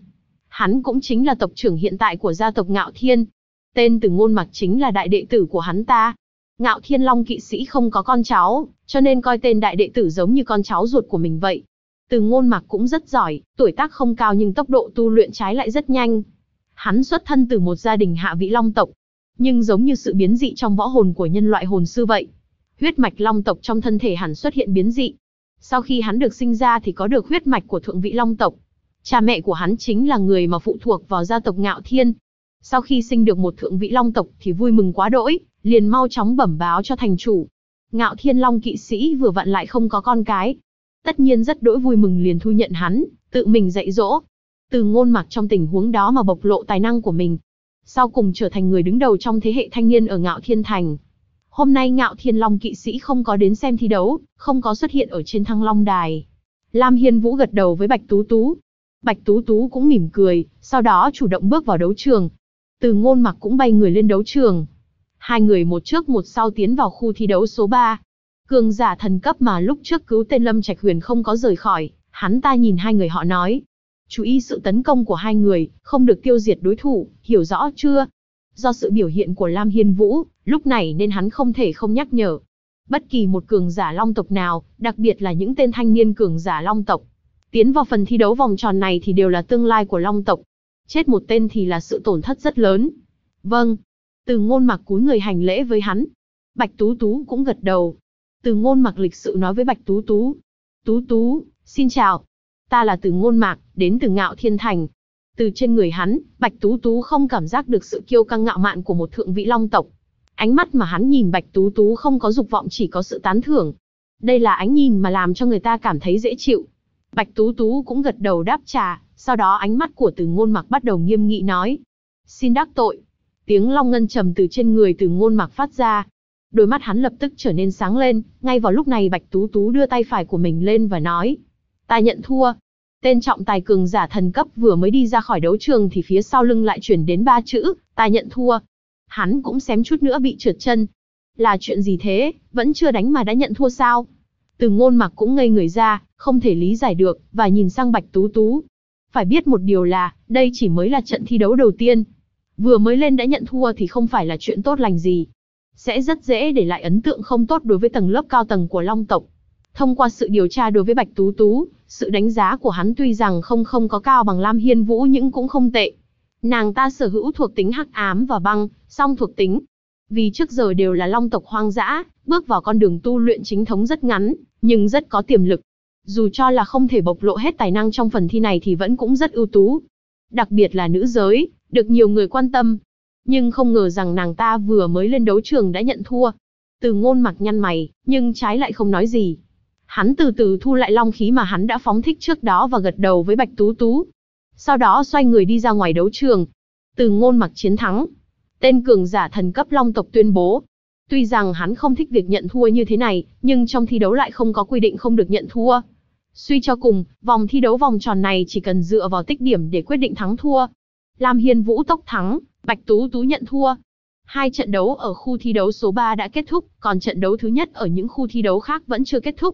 Hắn cũng chính là tộc trưởng hiện tại của gia tộc Ngạo Thiên. Tên Từ Ngôn Mặc chính là đại đệ tử của hắn ta. Ngạo Thiên Long kỵ sĩ không có con cháu, cho nên coi tên đại đệ tử giống như con cháu ruột của mình vậy. Từ Ngôn Mặc cũng rất giỏi, tuổi tác không cao nhưng tốc độ tu luyện trái lại rất nhanh. Hắn xuất thân từ một gia đình hạ vị long tộc, nhưng giống như sự biến dị trong võ hồn của nhân loại hồn sư vậy. Huyết mạch long tộc trong thân thể hắn xuất hiện biến dị. Sau khi hắn được sinh ra thì có được huyết mạch của thượng vị long tộc. Cha mẹ của hắn chính là người mà phụ thuộc vào gia tộc Ngạo Thiên. Sau khi sinh được một thượng vị long tộc thì vui mừng quá đỗi, liền mau chóng bẩm báo cho thành chủ. Ngạo Thiên Long kỵ sĩ vừa vặn lại không có con cái. Tất nhiên rất đỗi vui mừng liền thu nhận hắn, tự mình dạy dỗ. Từ Ngôn Mặc trong tình huống đó mà bộc lộ tài năng của mình. Sau cùng trở thành người đứng đầu trong thế hệ thanh niên ở Ngạo Thiên Thành. Hôm nay Ngạo Thiên Long kỵ sĩ không có đến xem thi đấu, không có xuất hiện ở trên Thăng Long Đài. Lam Hiên Vũ gật đầu với Bạch Tú Tú. Bạch Tú Tú cũng mỉm cười, sau đó chủ động bước vào đấu trường. Từ Ngôn Mặc cũng bay người lên đấu trường. Hai người một trước một sau tiến vào khu thi đấu số 3. Cường giả thần cấp mà lúc trước cứu tên Lâm Trạch Huyền không có rời khỏi, hắn ta nhìn hai người họ nói. Chú ý sự tấn công của hai người, không được tiêu diệt đối thủ, hiểu rõ chưa? Do sự biểu hiện của Lam Hiên Vũ, lúc này nên hắn không thể không nhắc nhở. Bất kỳ một cường giả long tộc nào, đặc biệt là những tên thanh niên cường giả long tộc, tiến vào phần thi đấu vòng tròn này thì đều là tương lai của long tộc. Chết một tên thì là sự tổn thất rất lớn. Vâng. Từ Ngôn Mặc cúi người hành lễ với hắn. Bạch Tú Tú cũng gật đầu. Từ Ngôn Mặc lịch sự nói với Bạch Tú Tú. Tú Tú, xin chào. Ta là Từ Ngôn Mặc, đến từ Ngạo Thiên Thành. Từ trên người hắn, Bạch Tú Tú không cảm giác được sự kiêu căng ngạo mạn của một thượng vị long tộc. Ánh mắt mà hắn nhìn Bạch Tú Tú không có dục vọng, chỉ có sự tán thưởng. Đây là ánh nhìn mà làm cho người ta cảm thấy dễ chịu. Bạch Tú Tú cũng gật đầu đáp trả, sau đó ánh mắt của Từ Ngôn Mặc bắt đầu nghiêm nghị nói. Xin đắc tội. Tiếng long ngân trầm từ trên người Từ Ngôn Mặc phát ra. Đôi mắt hắn lập tức trở nên sáng lên, ngay vào lúc này Bạch Tú Tú đưa tay phải của mình lên và nói. Ta nhận thua. Tên trọng tài cường giả thần cấp vừa mới đi ra khỏi đấu trường thì phía sau lưng lại chuyển đến 3 chữ, ta nhận thua. Hắn cũng xém chút nữa bị trượt chân. Là chuyện gì thế, vẫn chưa đánh mà đã nhận thua sao? Từ Ngôn Mặc cũng ngây người ra, không thể lý giải được, và nhìn sang Bạch Tú Tú. Phải biết một điều là, đây chỉ mới là trận thi đấu đầu tiên. Vừa mới lên đã nhận thua thì không phải là chuyện tốt lành gì. Sẽ rất dễ để lại ấn tượng không tốt đối với tầng lớp cao tầng của Long tộc. Thông qua sự điều tra đối với Bạch Tú Tú, sự đánh giá của hắn tuy rằng không có cao bằng Lam Hiên Vũ nhưng cũng không tệ. Nàng ta sở hữu thuộc tính hắc ám và băng, song thuộc tính. Vì trước giờ đều là Long tộc hoang dã, bước vào con đường tu luyện chính thống rất ngắn, nhưng rất có tiềm lực. Dù cho là không thể bộc lộ hết tài năng trong phần thi này thì vẫn cũng rất ưu tú. Đặc biệt là nữ giới, được nhiều người quan tâm. Nhưng không ngờ rằng nàng ta vừa mới lên đấu trường đã nhận thua. Từ Ngôn Mặc nhăn mày, nhưng trái lại không nói gì. Hắn từ từ thu lại long khí mà hắn đã phóng thích trước đó và gật đầu với Bạch Tú Tú. Sau đó xoay người đi ra ngoài đấu trường. Từ Ngôn Mặc chiến thắng. Tên cường giả thần cấp long tộc tuyên bố. Tuy rằng hắn không thích việc nhận thua như thế này, nhưng trong thi đấu lại không có quy định không được nhận thua. Suy cho cùng, vòng thi đấu vòng tròn này chỉ cần dựa vào tích điểm để quyết định thắng thua. Lam Hiên Vũ tốc thắng, Bạch Tú Tú nhận thua. Hai trận đấu ở khu thi đấu số 3 đã kết thúc, còn trận đấu thứ nhất ở những khu thi đấu khác vẫn chưa kết thúc.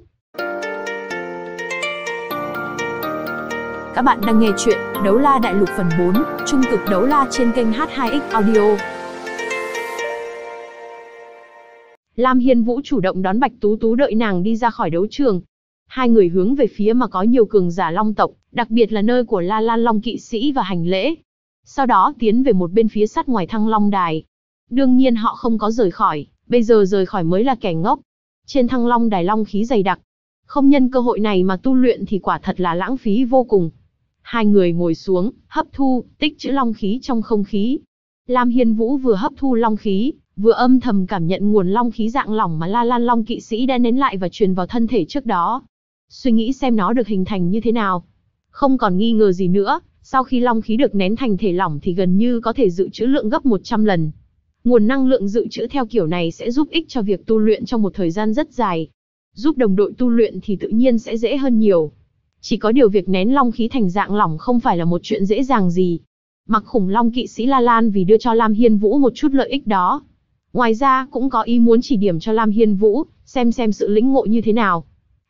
Các bạn đang nghe chuyện Đấu La Đại Lục phần 4, Trung cực đấu la trên kênh H2X Audio. Lam Hiên Vũ chủ động đón Bạch Tú Tú đợi nàng đi ra khỏi đấu trường. Hai người hướng về phía mà có nhiều cường giả long tộc, đặc biệt là nơi của La Lan Long kỵ sĩ và hành lễ. Sau đó tiến về một bên phía sát ngoài Thăng Long Đài. Đương nhiên họ không có rời khỏi, bây giờ rời khỏi mới là kẻ ngốc. Trên Thăng Long Đài long khí dày đặc. Không nhân cơ hội này mà tu luyện thì quả thật là lãng phí vô cùng. Hai người ngồi xuống, hấp thu, tích trữ long khí trong không khí. Lam Hiên Vũ vừa hấp thu long khí, vừa âm thầm cảm nhận nguồn long khí dạng lỏng mà La Lan Long kỵ sĩ đã nén lại và truyền vào thân thể trước đó. Suy nghĩ xem nó được hình thành như thế nào. Không còn nghi ngờ gì nữa, sau khi long khí được nén thành thể lỏng thì gần như có thể dự trữ lượng gấp 100 lần. Nguồn năng lượng dự trữ theo kiểu này sẽ giúp ích cho việc tu luyện trong một thời gian rất dài. Giúp đồng đội tu luyện thì tự nhiên sẽ dễ hơn nhiều. Chỉ có điều việc nén long khí thành dạng lỏng không phải là một chuyện dễ dàng gì. Mặc Khủng Long kỵ sĩ La Lan vì đưa cho Lam Hiên Vũ một chút lợi ích đó. Ngoài ra cũng có ý muốn chỉ điểm cho Lam Hiên Vũ, xem sự lĩnh ngộ như thế nào.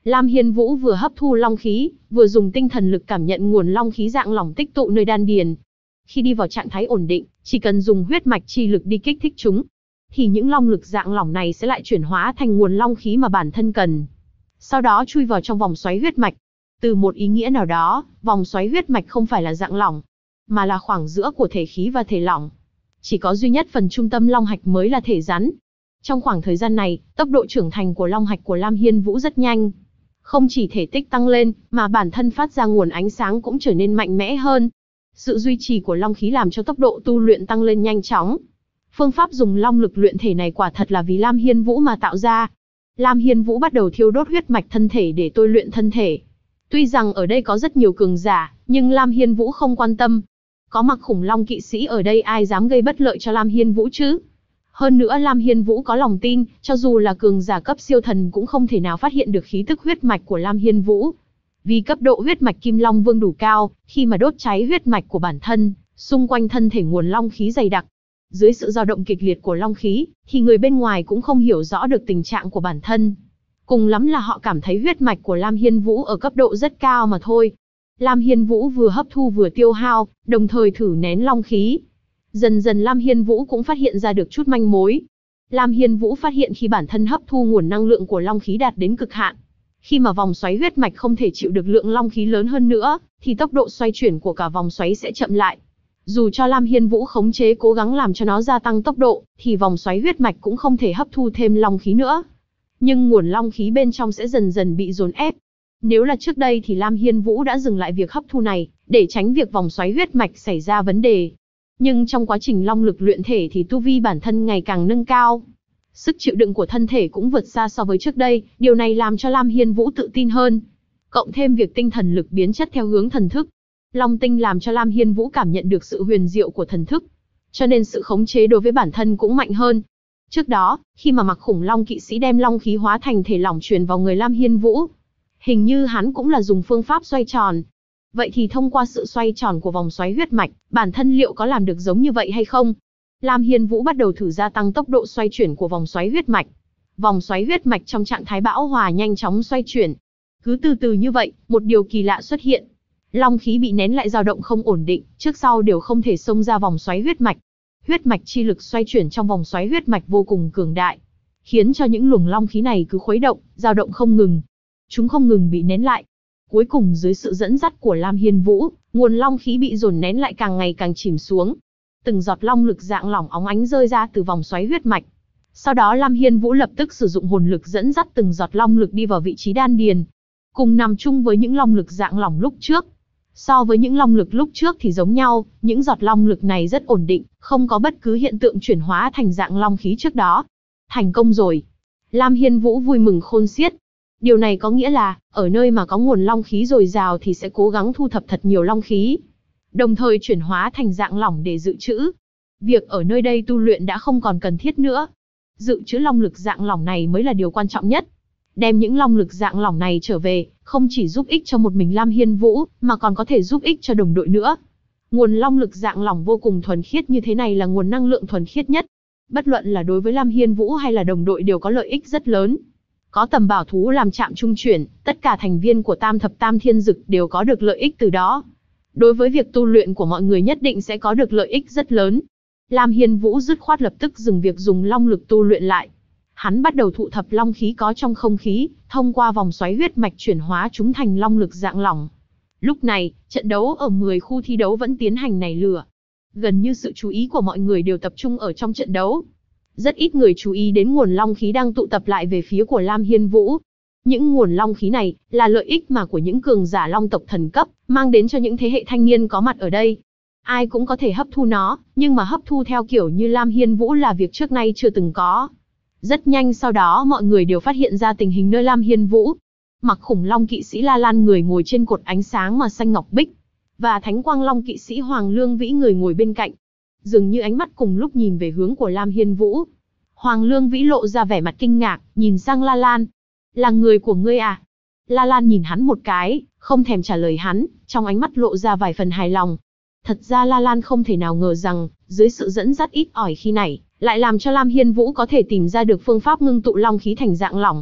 Lam Hiên Vũ vừa hấp thu long khí, vừa dùng tinh thần lực cảm nhận nguồn long khí dạng lỏng tích tụ nơi đan điền. Khi đi vào trạng thái ổn định, chỉ cần dùng huyết mạch chi lực đi kích thích chúng, thì những long lực dạng lỏng này sẽ lại chuyển hóa thành nguồn long khí mà bản thân cần. Sau đó chui vào trong vòng xoáy huyết mạch. Từ một ý nghĩa nào đó, vòng xoáy huyết mạch không phải là dạng lỏng, mà là khoảng giữa của thể khí và thể lỏng. Chỉ có duy nhất phần trung tâm long hạch mới là thể rắn. Trong khoảng thời gian này, tốc độ trưởng thành của long hạch của Lam Hiên Vũ rất nhanh. Không chỉ thể tích tăng lên, mà bản thân phát ra nguồn ánh sáng cũng trở nên mạnh mẽ hơn. Sự duy trì của long khí làm cho tốc độ tu luyện tăng lên nhanh chóng. Phương pháp dùng long lực luyện thể này quả thật là vì Lam Hiên Vũ mà tạo ra. Lam Hiên Vũ bắt đầu thiêu đốt huyết mạch thân thể để tôi luyện thân thể. Tuy rằng ở đây có rất nhiều cường giả, nhưng Lam Hiên Vũ không quan tâm. Có mặc khủng long kỵ sĩ ở đây ai dám gây bất lợi cho Lam Hiên Vũ chứ? Hơn nữa Lam Hiên Vũ có lòng tin, cho dù là cường giả cấp siêu thần cũng không thể nào phát hiện được khí tức huyết mạch của Lam Hiên Vũ. Vì cấp độ huyết mạch Kim Long Vương đủ cao, khi mà đốt cháy huyết mạch của bản thân, xung quanh thân thể nguồn long khí dày đặc. Dưới sự dao động kịch liệt của long khí, thì người bên ngoài cũng không hiểu rõ được tình trạng của bản thân. Cùng lắm là họ cảm thấy huyết mạch của Lam Hiên Vũ ở cấp độ rất cao mà thôi. Lam Hiên Vũ vừa hấp thu vừa tiêu hao, đồng thời thử nén long khí. Dần dần Lam Hiên Vũ cũng phát hiện ra được chút manh mối. Lam Hiên Vũ phát hiện khi bản thân hấp thu nguồn năng lượng của long khí đạt đến cực hạn, khi mà vòng xoáy huyết mạch không thể chịu được lượng long khí lớn hơn nữa, thì tốc độ xoay chuyển của cả vòng xoáy sẽ chậm lại. Dù cho Lam Hiên Vũ khống chế cố gắng làm cho nó gia tăng tốc độ, thì vòng xoáy huyết mạch cũng không thể hấp thu thêm long khí nữa. Nhưng nguồn long khí bên trong sẽ dần dần bị dồn ép. Nếu là trước đây thì Lam Hiên Vũ đã dừng lại việc hấp thu này, để tránh việc vòng xoáy huyết mạch xảy ra vấn đề. Nhưng trong quá trình long lực luyện thể thì tu vi bản thân ngày càng nâng cao. Sức chịu đựng của thân thể cũng vượt xa so với trước đây, điều này làm cho Lam Hiên Vũ tự tin hơn. Cộng thêm việc tinh thần lực biến chất theo hướng thần thức. Long tinh làm cho Lam Hiên Vũ cảm nhận được sự huyền diệu của thần thức. Cho nên sự khống chế đối với bản thân cũng mạnh hơn. Trước đó, khi mà mặc khủng long kỵ sĩ đem long khí hóa thành thể lỏng truyền vào người Lam Hiên Vũ, hình như hắn cũng là dùng phương pháp xoay tròn. Vậy thì thông qua sự xoay tròn của vòng xoáy huyết mạch, bản thân liệu có làm được giống như vậy hay không? Lam Hiên Vũ bắt đầu thử gia tăng tốc độ xoay chuyển của vòng xoáy huyết mạch. Vòng xoáy huyết mạch trong trạng thái bão hòa nhanh chóng xoay chuyển. Cứ từ từ như vậy, một điều kỳ lạ xuất hiện. Long khí bị nén lại dao động không ổn định, trước sau đều không thể xông ra vòng xoáy huyết mạch. Huyết mạch chi lực xoay chuyển trong vòng xoáy huyết mạch vô cùng cường đại, khiến cho những luồng long khí này cứ khuấy động, dao động không ngừng. Chúng không ngừng bị nén lại. Cuối cùng dưới sự dẫn dắt của Lam Hiên Vũ, nguồn long khí bị dồn nén lại càng ngày càng chìm xuống. Từng giọt long lực dạng lỏng óng ánh rơi ra từ vòng xoáy huyết mạch. Sau đó Lam Hiên Vũ lập tức sử dụng hồn lực dẫn dắt từng giọt long lực đi vào vị trí đan điền, cùng nằm chung với những long lực dạng lỏng lúc trước. So với những long lực lúc trước thì giống nhau, những giọt long lực này rất ổn định, không có bất cứ hiện tượng chuyển hóa thành dạng long khí trước đó. Thành công rồi. Lam Hiên Vũ vui mừng khôn xiết. Điều này có nghĩa là, ở nơi mà có nguồn long khí dồi dào thì sẽ cố gắng thu thập thật nhiều long khí, đồng thời chuyển hóa thành dạng lỏng để dự trữ. Việc ở nơi đây tu luyện đã không còn cần thiết nữa. Dự trữ long lực dạng lỏng này mới là điều quan trọng nhất. Đem những long lực dạng lỏng này trở về, không chỉ giúp ích cho một mình Lam Hiên Vũ, mà còn có thể giúp ích cho đồng đội nữa. Nguồn long lực dạng lỏng vô cùng thuần khiết như thế này là nguồn năng lượng thuần khiết nhất. Bất luận là đối với Lam Hiên Vũ hay là đồng đội đều có lợi ích rất lớn. Có tầm bảo thú làm trạm trung chuyển, tất cả thành viên của Tam Thập Tam Thiên Dực đều có được lợi ích từ đó. Đối với việc tu luyện của mọi người nhất định sẽ có được lợi ích rất lớn. Lam Hiên Vũ dứt khoát lập tức dừng việc dùng long lực tu luyện lại. Hắn bắt đầu thụ thập long khí có trong không khí, thông qua vòng xoáy huyết mạch chuyển hóa chúng thành long lực dạng lỏng. Lúc này, trận đấu ở 10 khu thi đấu vẫn tiến hành nảy lửa. Gần như sự chú ý của mọi người đều tập trung ở trong trận đấu. Rất ít người chú ý đến nguồn long khí đang tụ tập lại về phía của Lam Hiên Vũ. Những nguồn long khí này là lợi ích mà của những cường giả long tộc thần cấp mang đến cho những thế hệ thanh niên có mặt ở đây. Ai cũng có thể hấp thu nó, nhưng mà hấp thu theo kiểu như Lam Hiên Vũ là việc trước nay chưa từng có. Rất nhanh sau đó mọi người đều phát hiện ra tình hình nơi Lam Hiên Vũ. Mặc khủng long kỵ sĩ La Lan người ngồi trên cột ánh sáng mà xanh ngọc bích, và Thánh Quang Long kỵ sĩ Hoàng Lương Vĩ người ngồi bên cạnh. Dường như ánh mắt cùng lúc nhìn về hướng của Lam Hiên Vũ. Hoàng Lương Vĩ lộ ra vẻ mặt kinh ngạc, nhìn sang La Lan. Là người của ngươi à? La Lan nhìn hắn một cái, không thèm trả lời hắn, trong ánh mắt lộ ra vài phần hài lòng. Thật ra La Lan không thể nào ngờ rằng, dưới sự dẫn dắt ít ỏi khi nãy, lại làm cho Lam Hiên Vũ có thể tìm ra được phương pháp ngưng tụ long khí thành dạng lỏng.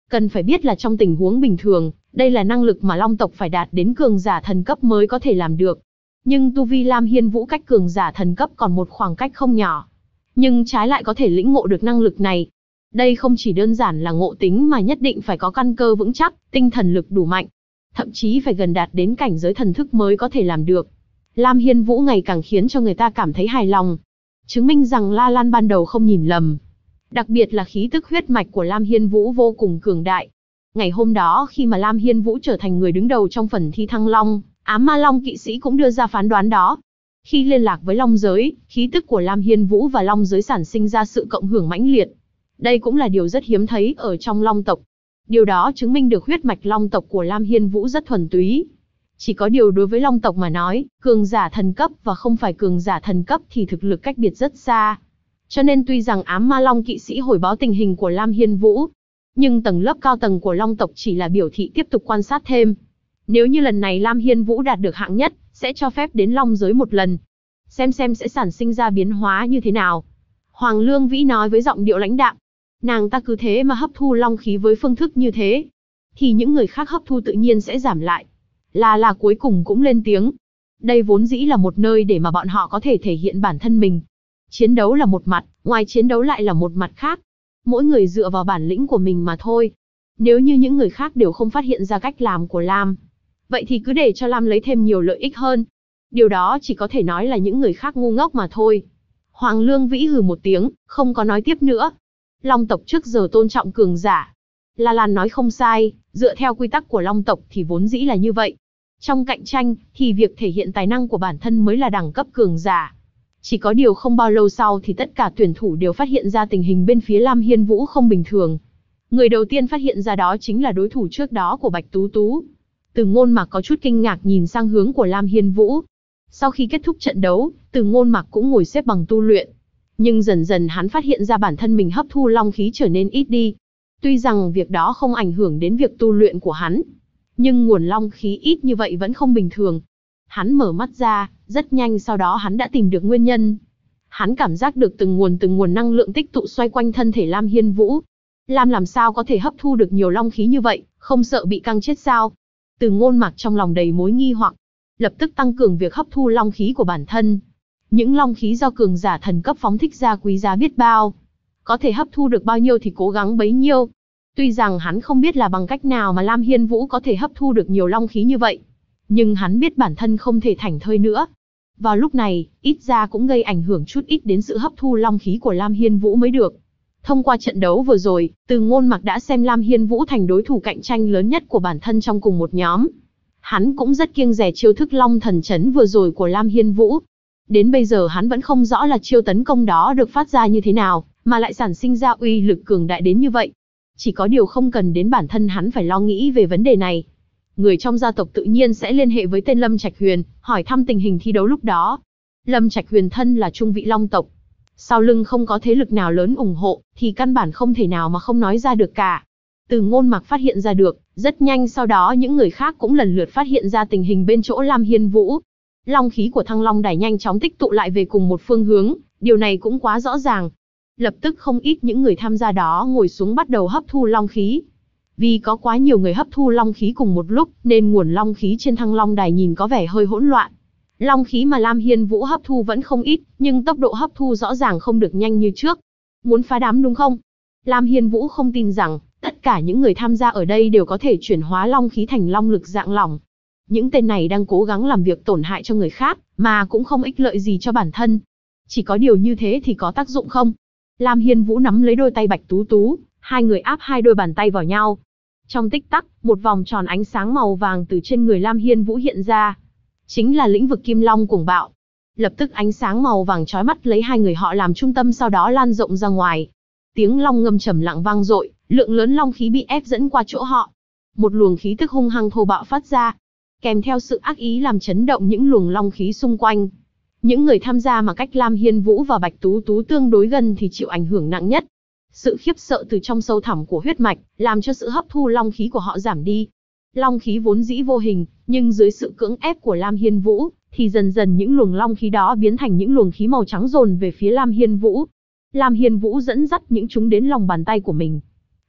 Cần phải biết là trong tình huống bình thường, đây là năng lực mà Long tộc phải đạt đến cường giả thần cấp mới có thể làm được. Nhưng tu vi Lam Hiên Vũ cách cường giả thần cấp còn một khoảng cách không nhỏ. Nhưng trái lại có thể lĩnh ngộ được năng lực này. Đây không chỉ đơn giản là ngộ tính mà nhất định phải có căn cơ vững chắc, tinh thần lực đủ mạnh. Thậm chí phải gần đạt đến cảnh giới thần thức mới có thể làm được. Lam Hiên Vũ ngày càng khiến cho người ta cảm thấy hài lòng. Chứng minh rằng La Lan ban đầu không nhìn lầm. Đặc biệt là khí tức huyết mạch của Lam Hiên Vũ vô cùng cường đại. Ngày hôm đó khi mà Lam Hiên Vũ trở thành người đứng đầu trong phần thi Thăng Long, Ám Ma Long kỵ sĩ cũng đưa ra phán đoán đó. Khi liên lạc với Long giới, khí tức của Lam Hiên Vũ và Long giới sản sinh ra sự cộng hưởng mãnh liệt. Đây cũng là điều rất hiếm thấy ở trong Long tộc. Điều đó chứng minh được huyết mạch Long tộc của Lam Hiên Vũ rất thuần túy. Chỉ có điều đối với Long tộc mà nói, cường giả thần cấp và không phải cường giả thần cấp thì thực lực cách biệt rất xa. Cho nên tuy rằng Ám Ma Long kỵ sĩ hồi báo tình hình của Lam Hiên Vũ, nhưng tầng lớp cao tầng của Long tộc chỉ là biểu thị tiếp tục quan sát thêm. Nếu như lần này Lam Hiên Vũ đạt được hạng nhất, sẽ cho phép đến Long giới một lần. Xem sẽ sản sinh ra biến hóa như thế nào. Hoàng Lương Vĩ nói với giọng điệu lãnh đạm. Nàng ta cứ thế mà hấp thu long khí với phương thức như thế, thì những người khác hấp thu tự nhiên sẽ giảm lại. Là cuối cùng cũng lên tiếng. Đây vốn dĩ là một nơi để mà bọn họ có thể thể hiện bản thân mình. Chiến đấu là một mặt, ngoài chiến đấu lại là một mặt khác. Mỗi người dựa vào bản lĩnh của mình mà thôi. Nếu như những người khác đều không phát hiện ra cách làm của Lam, vậy thì cứ để cho Lam lấy thêm nhiều lợi ích hơn. Điều đó chỉ có thể nói là những người khác ngu ngốc mà thôi. Hoàng Lương Vĩ hừ một tiếng, không có nói tiếp nữa. Long tộc trước giờ tôn trọng cường giả. La Lan nói không sai, dựa theo quy tắc của Long tộc thì vốn dĩ là như vậy. Trong cạnh tranh, thì việc thể hiện tài năng của bản thân mới là đẳng cấp cường giả. Chỉ có điều không bao lâu sau thì tất cả tuyển thủ đều phát hiện ra tình hình bên phía Lam Hiên Vũ không bình thường. Người đầu tiên phát hiện ra đó chính là đối thủ trước đó của Bạch Tú Tú. Từ Ngôn Mạc có chút kinh ngạc nhìn sang hướng của Lam Hiên Vũ. Sau khi kết thúc trận đấu, Từ Ngôn Mạc cũng ngồi xếp bằng tu luyện. Nhưng dần dần hắn phát hiện ra bản thân mình hấp thu long khí trở nên ít đi. Tuy rằng việc đó không ảnh hưởng đến việc tu luyện của hắn, nhưng nguồn long khí ít như vậy vẫn không bình thường. Hắn mở mắt ra, rất nhanh sau đó hắn đã tìm được nguyên nhân. Hắn cảm giác được từng nguồn năng lượng tích tụ xoay quanh thân thể Lam Hiên Vũ. Lam làm sao có thể hấp thu được nhiều long khí như vậy, không sợ bị căng chết sao? Từ Ngôn Mạc trong lòng đầy mối nghi hoặc, lập tức tăng cường việc hấp thu long khí của bản thân. Những long khí do cường giả thần cấp phóng thích ra quý giá biết bao. Có thể hấp thu được bao nhiêu thì cố gắng bấy nhiêu. Tuy rằng hắn không biết là bằng cách nào mà Lam Hiên Vũ có thể hấp thu được nhiều long khí như vậy. Nhưng hắn biết bản thân không thể thảnh thơi nữa. Vào lúc này, ít ra cũng gây ảnh hưởng chút ít đến sự hấp thu long khí của Lam Hiên Vũ mới được. Thông qua trận đấu vừa rồi, Từ Ngôn Mạc đã xem Lam Hiên Vũ thành đối thủ cạnh tranh lớn nhất của bản thân trong cùng một nhóm. Hắn cũng rất kiêng dè chiêu thức Long Thần Chấn vừa rồi của Lam Hiên Vũ. Đến bây giờ hắn vẫn không rõ là chiêu tấn công đó được phát ra như thế nào, mà lại sản sinh ra uy lực cường đại đến như vậy. Chỉ có điều không cần đến bản thân hắn phải lo nghĩ về vấn đề này. Người trong gia tộc tự nhiên sẽ liên hệ với tên Lâm Trạch Huyền, hỏi thăm tình hình thi đấu lúc đó. Lâm Trạch Huyền thân là trung vị Long tộc. Sau lưng không có thế lực nào lớn ủng hộ, thì căn bản không thể nào mà không nói ra được cả. Từ Ngôn Mạc phát hiện ra được, rất nhanh sau đó những người khác cũng lần lượt phát hiện ra tình hình bên chỗ Lam Hiên Vũ. Long khí của Thăng Long Đài nhanh chóng tích tụ lại về cùng một phương hướng, điều này cũng quá rõ ràng. Lập tức không ít những người tham gia đó ngồi xuống bắt đầu hấp thu long khí. Vì có quá nhiều người hấp thu long khí cùng một lúc, nên nguồn long khí trên Thăng Long Đài nhìn có vẻ hơi hỗn loạn. Long khí mà Lam Hiên Vũ hấp thu vẫn không ít, nhưng tốc độ hấp thu rõ ràng không được nhanh như trước. Muốn phá đám đúng không? Lam Hiên Vũ không tin rằng tất cả những người tham gia ở đây đều có thể chuyển hóa long khí thành long lực dạng lỏng. Những tên này đang cố gắng làm việc tổn hại cho người khác, mà cũng không ích lợi gì cho bản thân. Chỉ có điều như thế thì có tác dụng không? Lam Hiên Vũ nắm lấy đôi tay Bạch Tú Tú, hai người áp hai đôi bàn tay vào nhau. Trong tích tắc, một vòng tròn ánh sáng màu vàng từ trên người Lam Hiên Vũ hiện ra. Chính là lĩnh vực Kim Long cuồng bạo. Lập tức ánh sáng màu vàng chói mắt lấy hai người họ làm trung tâm, sau đó lan rộng ra ngoài. Tiếng long ngâm trầm lặng vang dội, lượng lớn long khí bị ép dẫn qua chỗ họ. Một luồng khí tức hung hăng thô bạo phát ra, kèm theo sự ác ý làm chấn động những luồng long khí xung quanh. Những người tham gia mà cách Lam Hiên Vũ và Bạch Tú Tú tương đối gần thì chịu ảnh hưởng nặng nhất. Sự khiếp sợ từ trong sâu thẳm của huyết mạch, làm cho sự hấp thu long khí của họ giảm đi. Long khí vốn dĩ vô hình, nhưng dưới sự cưỡng ép của Lam Hiên Vũ, thì dần dần những luồng long khí đó biến thành những luồng khí màu trắng dồn về phía Lam Hiên Vũ. Lam Hiên Vũ dẫn dắt những chúng đến lòng bàn tay của mình.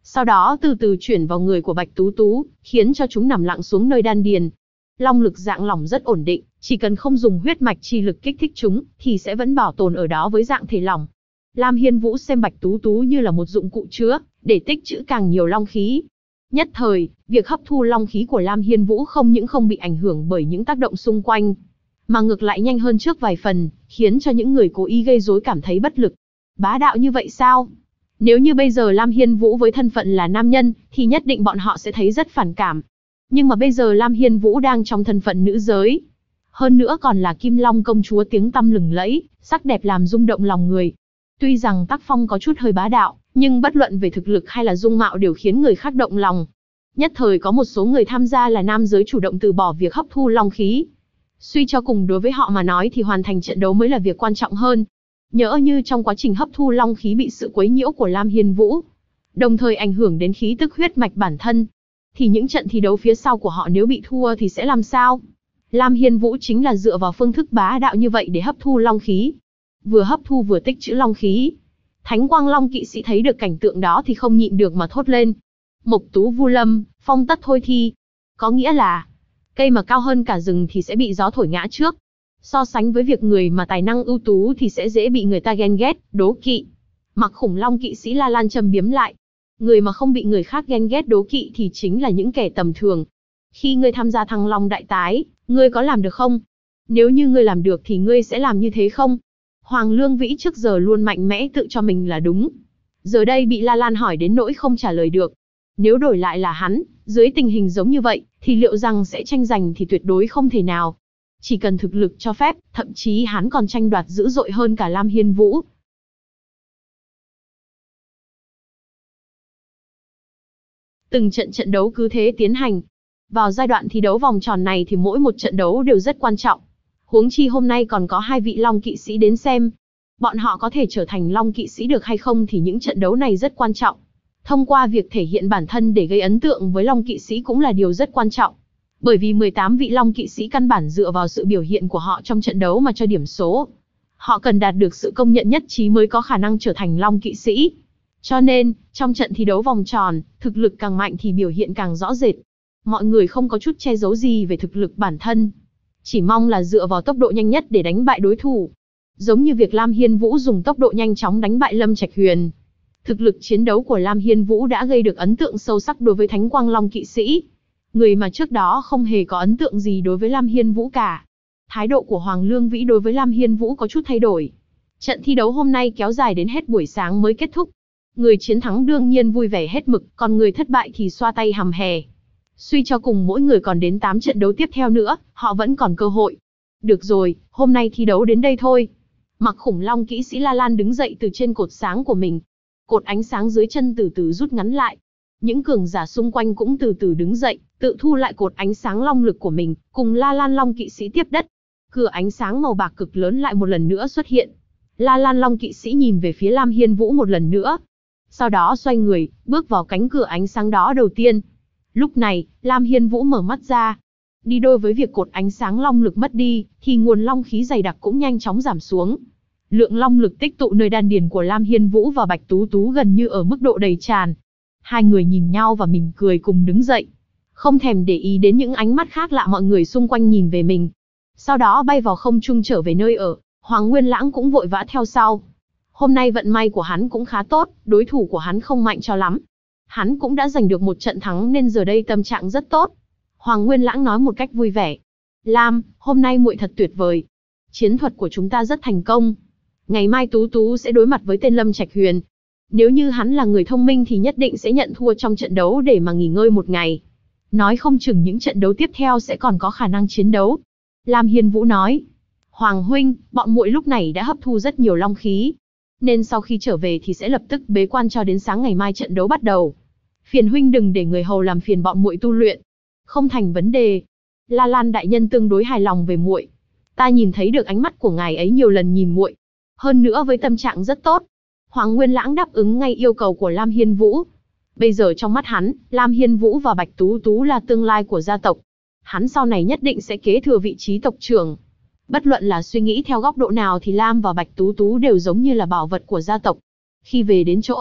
Sau đó từ từ chuyển vào người của Bạch Tú Tú, khiến cho chúng nằm lặng xuống nơi đan điền. Long lực dạng lỏng rất ổn định, chỉ cần không dùng huyết mạch chi lực kích thích chúng, thì sẽ vẫn bảo tồn ở đó với dạng thể lỏng. Lam Hiên Vũ xem Bạch Tú Tú như là một dụng cụ chứa, để tích trữ càng nhiều long khí. Nhất thời, việc hấp thu long khí của Lam Hiên Vũ không những không bị ảnh hưởng bởi những tác động xung quanh, mà ngược lại nhanh hơn trước vài phần, khiến cho những người cố ý gây rối cảm thấy bất lực. Bá đạo như vậy sao? Nếu như bây giờ Lam Hiên Vũ với thân phận là nam nhân, thì nhất định bọn họ sẽ thấy rất phản cảm. Nhưng mà bây giờ Lam Hiên Vũ đang trong thân phận nữ giới. Hơn nữa còn là Kim Long công chúa tiếng tăm lừng lẫy, sắc đẹp làm rung động lòng người. Tuy rằng tác phong có chút hơi bá đạo, nhưng bất luận về thực lực hay là dung mạo đều khiến người khác động lòng. Nhất thời có một số người tham gia là nam giới chủ động từ bỏ việc hấp thu long khí. Suy cho cùng đối với họ mà nói thì hoàn thành trận đấu mới là việc quan trọng hơn. Nhỡ như trong quá trình hấp thu long khí bị sự quấy nhiễu của Lam Hiên Vũ, đồng thời ảnh hưởng đến khí tức huyết mạch bản thân, thì những trận thi đấu phía sau của họ nếu bị thua thì sẽ làm sao? Lam Hiên Vũ chính là dựa vào phương thức bá đạo như vậy để hấp thu long khí. Vừa hấp thu vừa tích trữ long khí. Thánh Quang Long kỵ sĩ thấy được cảnh tượng đó thì không nhịn được mà thốt lên. Mộc tú vu lâm, phong tất thôi thi. Có nghĩa là, cây mà cao hơn cả rừng thì sẽ bị gió thổi ngã trước. So sánh với việc người mà tài năng ưu tú thì sẽ dễ bị người ta ghen ghét, đố kỵ. Mặc Khủng Long kỵ sĩ La Lan châm biếm lại. Người mà không bị người khác ghen ghét đố kỵ thì chính là những kẻ tầm thường. Khi ngươi tham gia Thăng Long đại tái, ngươi có làm được không? Nếu như ngươi làm được thì ngươi sẽ làm như thế không? Hoàng Lương Vĩ trước giờ luôn mạnh mẽ tự cho mình là đúng. Giờ đây bị La Lan hỏi đến nỗi không trả lời được. Nếu đổi lại là hắn, dưới tình hình giống như vậy, thì liệu rằng sẽ tranh giành thì tuyệt đối không thể nào. Chỉ cần thực lực cho phép, thậm chí hắn còn tranh đoạt dữ dội hơn cả Lam Hiên Vũ. Từng trận đấu cứ thế tiến hành. Vào giai đoạn thi đấu vòng tròn này thì mỗi một trận đấu đều rất quan trọng. Huống chi hôm nay còn có 2 vị Long kỵ sĩ đến xem. Bọn họ có thể trở thành Long kỵ sĩ được hay không thì những trận đấu này rất quan trọng. Thông qua việc thể hiện bản thân để gây ấn tượng với Long kỵ sĩ cũng là điều rất quan trọng. Bởi vì 18 vị Long kỵ sĩ căn bản dựa vào sự biểu hiện của họ trong trận đấu mà cho điểm số. Họ cần đạt được sự công nhận nhất trí mới có khả năng trở thành Long kỵ sĩ. Cho nên, trong trận thi đấu vòng tròn, thực lực càng mạnh thì biểu hiện càng rõ rệt. Mọi người không có chút che giấu gì về thực lực bản thân. Chỉ mong là dựa vào tốc độ nhanh nhất để đánh bại đối thủ. Giống như việc Lam Hiên Vũ dùng tốc độ nhanh chóng đánh bại Lâm Trạch Huyền. Thực lực chiến đấu của Lam Hiên Vũ đã gây được ấn tượng sâu sắc đối với Thánh Quang Long kỵ sĩ. Người mà trước đó không hề có ấn tượng gì đối với Lam Hiên Vũ cả. Thái độ của Hoàng Lương Vĩ đối với Lam Hiên Vũ có chút thay đổi. Trận thi đấu hôm nay kéo dài đến hết buổi sáng mới kết thúc. Người chiến thắng đương nhiên vui vẻ hết mực, còn người thất bại thì xoa tay hầm hè. Suy cho cùng mỗi người còn đến 8 trận đấu tiếp theo nữa, họ vẫn còn cơ hội. Được rồi, hôm nay thi đấu đến đây thôi. Mặc Khủng Long kỵ sĩ La Lan đứng dậy từ trên cột sáng của mình. Cột ánh sáng dưới chân từ từ rút ngắn lại. Những cường giả xung quanh cũng từ từ đứng dậy, tự thu lại cột ánh sáng long lực của mình, cùng La Lan Long kỵ sĩ tiếp đất. Cửa ánh sáng màu bạc cực lớn lại một lần nữa xuất hiện. La Lan Long kỵ sĩ nhìn về phía Lam Hiên Vũ một lần nữa. Sau đó xoay người, bước vào cánh cửa ánh sáng đó đầu tiên. Lúc này, Lam Hiên Vũ mở mắt ra. Đi đôi với việc cột ánh sáng long lực mất đi, thì nguồn long khí dày đặc cũng nhanh chóng giảm xuống. Lượng long lực tích tụ nơi đan điền của Lam Hiên Vũ và Bạch Tú Tú gần như ở mức độ đầy tràn. Hai người nhìn nhau và mỉm cười cùng đứng dậy. Không thèm để ý đến những ánh mắt khác lạ mọi người xung quanh nhìn về mình. Sau đó bay vào không trung trở về nơi ở, Hoàng Nguyên Lãng cũng vội vã theo sau. Hôm nay vận may của hắn cũng khá tốt, đối thủ của hắn không mạnh cho lắm. Hắn cũng đã giành được một trận thắng nên giờ đây tâm trạng rất tốt. Hoàng Nguyên Lãng nói một cách vui vẻ. Lam, hôm nay muội thật tuyệt vời. Chiến thuật của chúng ta rất thành công. Ngày mai Tú Tú sẽ đối mặt với tên Lâm Trạch Huyền. Nếu như hắn là người thông minh thì nhất định sẽ nhận thua trong trận đấu để mà nghỉ ngơi một ngày. Nói không chừng những trận đấu tiếp theo sẽ còn có khả năng chiến đấu. Lam Hiên Vũ nói. Hoàng huynh, bọn muội lúc này đã hấp thu rất nhiều long khí. Nên sau khi trở về thì sẽ lập tức bế quan cho đến sáng ngày mai trận đấu bắt đầu. Phiền huynh đừng để người hầu làm phiền bọn muội tu luyện. Không thành vấn đề. La Lan đại nhân tương đối hài lòng về muội. Ta nhìn thấy được ánh mắt của ngài ấy nhiều lần nhìn muội. Hơn nữa với tâm trạng rất tốt. Hoàng Nguyên Lãng đáp ứng ngay yêu cầu của Lam Hiên Vũ. Bây giờ trong mắt hắn, Lam Hiên Vũ và Bạch Tú Tú là tương lai của gia tộc. Hắn sau này nhất định sẽ kế thừa vị trí tộc trưởng. Bất luận là suy nghĩ theo góc độ nào thì Lam và Bạch Tú Tú đều giống như là bảo vật của gia tộc. Khi về đến chỗ ở,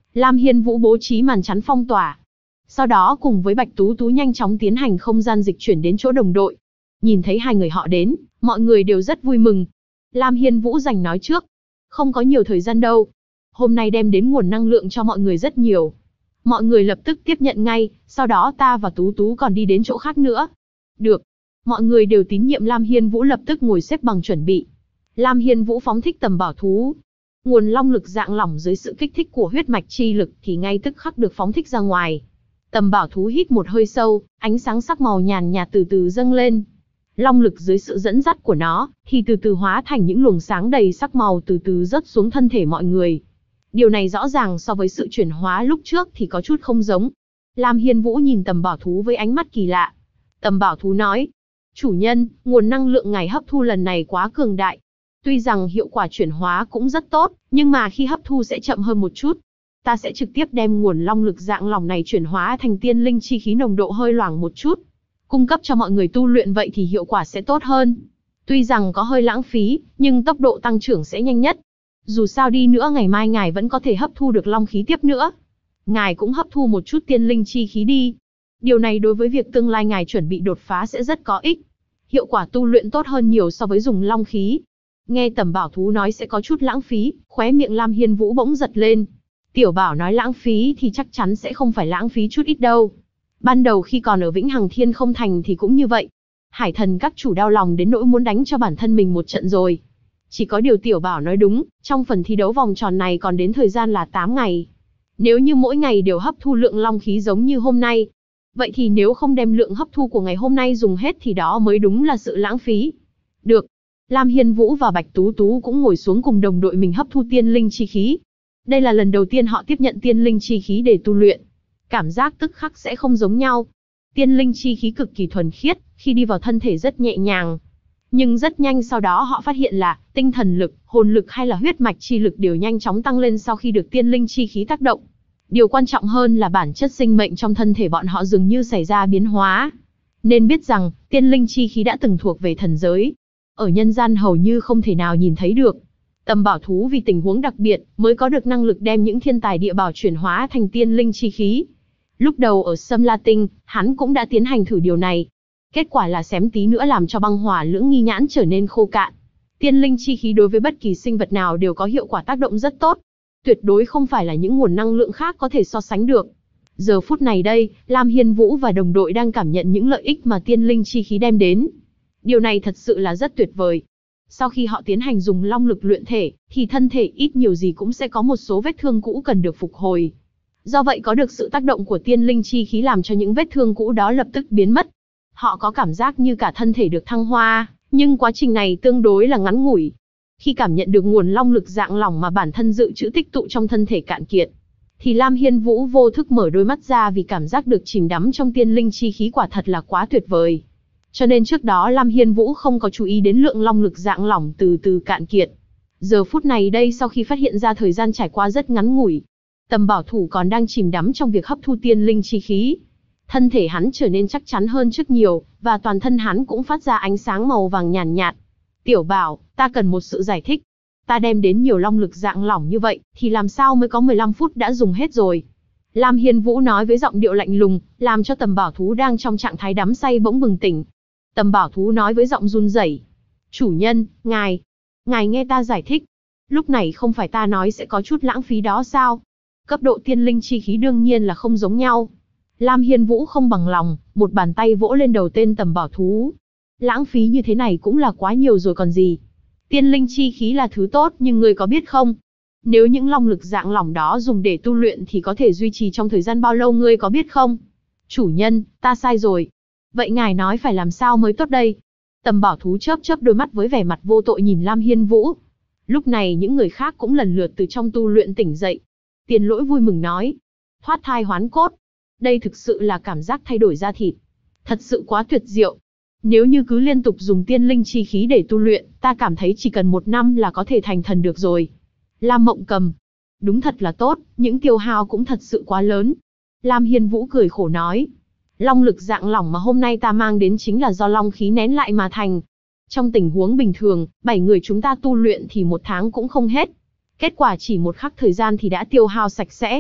Lam Hiên Vũ bố trí màn chắn phong tỏa. Sau đó cùng với Bạch Tú Tú nhanh chóng tiến hành không gian dịch chuyển đến chỗ đồng đội. Nhìn thấy hai người họ đến, mọi người đều rất vui mừng. Lam Hiên Vũ giành nói trước. Không có nhiều thời gian đâu. Hôm nay đem đến nguồn năng lượng cho mọi người rất nhiều. Mọi người lập tức tiếp nhận ngay, sau đó ta và Tú Tú còn đi đến chỗ khác nữa. Được. Mọi người đều tín nhiệm Lam Hiên Vũ lập tức ngồi xếp bằng chuẩn bị. Lam Hiên Vũ phóng thích tầm bảo thú. Nguồn long lực dạng lỏng dưới sự kích thích của huyết mạch chi lực thì ngay tức khắc được phóng thích ra ngoài. Tầm bảo thú hít một hơi sâu, ánh sáng sắc màu nhàn nhạt từ từ dâng lên. Long lực dưới sự dẫn dắt của nó, thì từ từ hóa thành những luồng sáng đầy sắc màu từ từ rớt xuống thân thể mọi người. Điều này rõ ràng so với sự chuyển hóa lúc trước thì có chút không giống. Lam Hiên Vũ nhìn tầm bảo thú với ánh mắt kỳ lạ. Tầm bảo thú nói, chủ nhân, nguồn năng lượng ngài hấp thu lần này quá cường đại. Tuy rằng hiệu quả chuyển hóa cũng rất tốt, nhưng mà khi hấp thu sẽ chậm hơn một chút. Ta sẽ trực tiếp đem nguồn long lực dạng lỏng này chuyển hóa thành tiên linh chi khí nồng độ hơi loãng một chút. Cung cấp cho mọi người tu luyện vậy thì hiệu quả sẽ tốt hơn. Tuy rằng có hơi lãng phí, nhưng tốc độ tăng trưởng sẽ nhanh nhất. Dù sao đi nữa ngày mai ngài vẫn có thể hấp thu được long khí tiếp nữa. Ngài cũng hấp thu một chút tiên linh chi khí đi. Điều này đối với việc tương lai ngài chuẩn bị đột phá sẽ rất có ích. Hiệu quả tu luyện tốt hơn nhiều so với dùng long khí. Nghe tầm bảo thú nói sẽ có chút lãng phí, khóe miệng Lam Hiên Vũ bỗng giật lên. Tiểu bảo nói lãng phí thì chắc chắn sẽ không phải lãng phí chút ít đâu. Ban đầu khi còn ở Vĩnh Hằng Thiên không thành thì cũng như vậy. Hải thần các chủ đau lòng đến nỗi muốn đánh cho bản thân mình một trận rồi. Chỉ có điều tiểu bảo nói đúng, trong phần thi đấu vòng tròn này còn đến thời gian là 8 ngày. Nếu như mỗi ngày đều hấp thu lượng long khí giống như hôm nay, vậy thì nếu không đem lượng hấp thu của ngày hôm nay dùng hết thì đó mới đúng là sự lãng phí. Được. Lam Hiên Vũ và Bạch Tú Tú cũng ngồi xuống cùng đồng đội mình hấp thu tiên linh chi khí. Đây là lần đầu tiên họ tiếp nhận tiên linh chi khí để tu luyện. Cảm giác tức khắc sẽ không giống nhau. Tiên linh chi khí cực kỳ thuần khiết, khi đi vào thân thể rất nhẹ nhàng. Nhưng rất nhanh sau đó họ phát hiện là tinh thần lực, hồn lực hay là huyết mạch chi lực đều nhanh chóng tăng lên sau khi được tiên linh chi khí tác động. Điều quan trọng hơn là bản chất sinh mệnh trong thân thể bọn họ dường như xảy ra biến hóa. Nên biết rằng, tiên linh chi khí đã từng thuộc về thần giới. Ở nhân gian hầu như không thể nào nhìn thấy được. Tầm bảo thú vì tình huống đặc biệt, mới có được năng lực đem những thiên tài địa bảo chuyển hóa thành tiên linh chi khí. Lúc đầu ở Sâm La Tinh, hắn cũng đã tiến hành thử điều này. Kết quả là xém tí nữa làm cho băng hỏa lưỡng nghi nhãn trở nên khô cạn. Tiên linh chi khí đối với bất kỳ sinh vật nào đều có hiệu quả tác động rất tốt. Tuyệt đối không phải là những nguồn năng lượng khác có thể so sánh được. Giờ phút này đây, Lam Hiên Vũ và đồng đội đang cảm nhận những lợi ích mà tiên linh chi khí đem đến. Điều này thật sự là rất tuyệt vời. Sau khi họ tiến hành dùng long lực luyện thể, thì thân thể ít nhiều gì cũng sẽ có một số vết thương cũ cần được phục hồi. Do vậy có được sự tác động của tiên linh chi khí làm cho những vết thương cũ đó lập tức biến mất. Họ có cảm giác như cả thân thể được thăng hoa, nhưng quá trình này tương đối là ngắn ngủi. Khi cảm nhận được nguồn long lực dạng lỏng mà bản thân dự trữ tích tụ trong thân thể cạn kiệt, thì Lam Hiên Vũ vô thức mở đôi mắt ra vì cảm giác được chìm đắm trong tiên linh chi khí quả thật là quá tuyệt vời. Cho nên trước đó Lam Hiên Vũ không có chú ý đến lượng long lực dạng lỏng từ từ cạn kiệt. Giờ phút này đây sau khi phát hiện ra thời gian trải qua rất ngắn ngủi, Tầm bảo thủ còn đang chìm đắm trong việc hấp thu tiên linh chi khí. Thân thể hắn trở nên chắc chắn hơn trước nhiều, và toàn thân hắn cũng phát ra ánh sáng màu vàng nhàn nhạt. Tiểu bảo, ta cần một sự giải thích. Ta đem đến nhiều long lực dạng lỏng như vậy, thì làm sao mới có 15 phút đã dùng hết rồi. Lam Hiên Vũ nói với giọng điệu lạnh lùng, làm cho tầm bảo thú đang trong trạng thái đắm say bỗng bừng tỉnh. Tầm bảo thú nói với giọng run rẩy. Chủ nhân, ngài nghe ta giải thích. Lúc này không phải ta nói sẽ có chút lãng phí đó sao? Cấp độ tiên linh chi khí đương nhiên là không giống nhau. Lam Hiên Vũ không bằng lòng, một bàn tay vỗ lên đầu tên tầm bảo thú. Lãng phí như thế này cũng là quá nhiều rồi còn gì. Tiên linh chi khí là thứ tốt nhưng ngươi có biết không? Nếu những long lực dạng lỏng đó dùng để tu luyện thì có thể duy trì trong thời gian bao lâu ngươi có biết không? Chủ nhân, ta sai rồi. Vậy ngài nói phải làm sao mới tốt đây? Tầm bảo thú chớp chớp đôi mắt với vẻ mặt vô tội nhìn Lam Hiên Vũ. Lúc này những người khác cũng lần lượt từ trong tu luyện tỉnh dậy. Tiền Lỗi vui mừng nói. Thoát thai hoán cốt. Đây thực sự là cảm giác thay đổi da thịt. Thật sự quá tuyệt diệu. Nếu như cứ liên tục dùng tiên linh chi khí để tu luyện, ta cảm thấy chỉ cần 1 năm là có thể thành thần được rồi. Lam Mộng Cầm. Đúng thật là tốt, những tiêu hao cũng thật sự quá lớn. Lam Hiên Vũ cười khổ nói. Long lực dạng lỏng mà hôm nay ta mang đến chính là do long khí nén lại mà thành. Trong tình huống bình thường, 7 người chúng ta tu luyện thì 1 tháng cũng không hết. Kết quả chỉ một khắc thời gian thì đã tiêu hao sạch sẽ.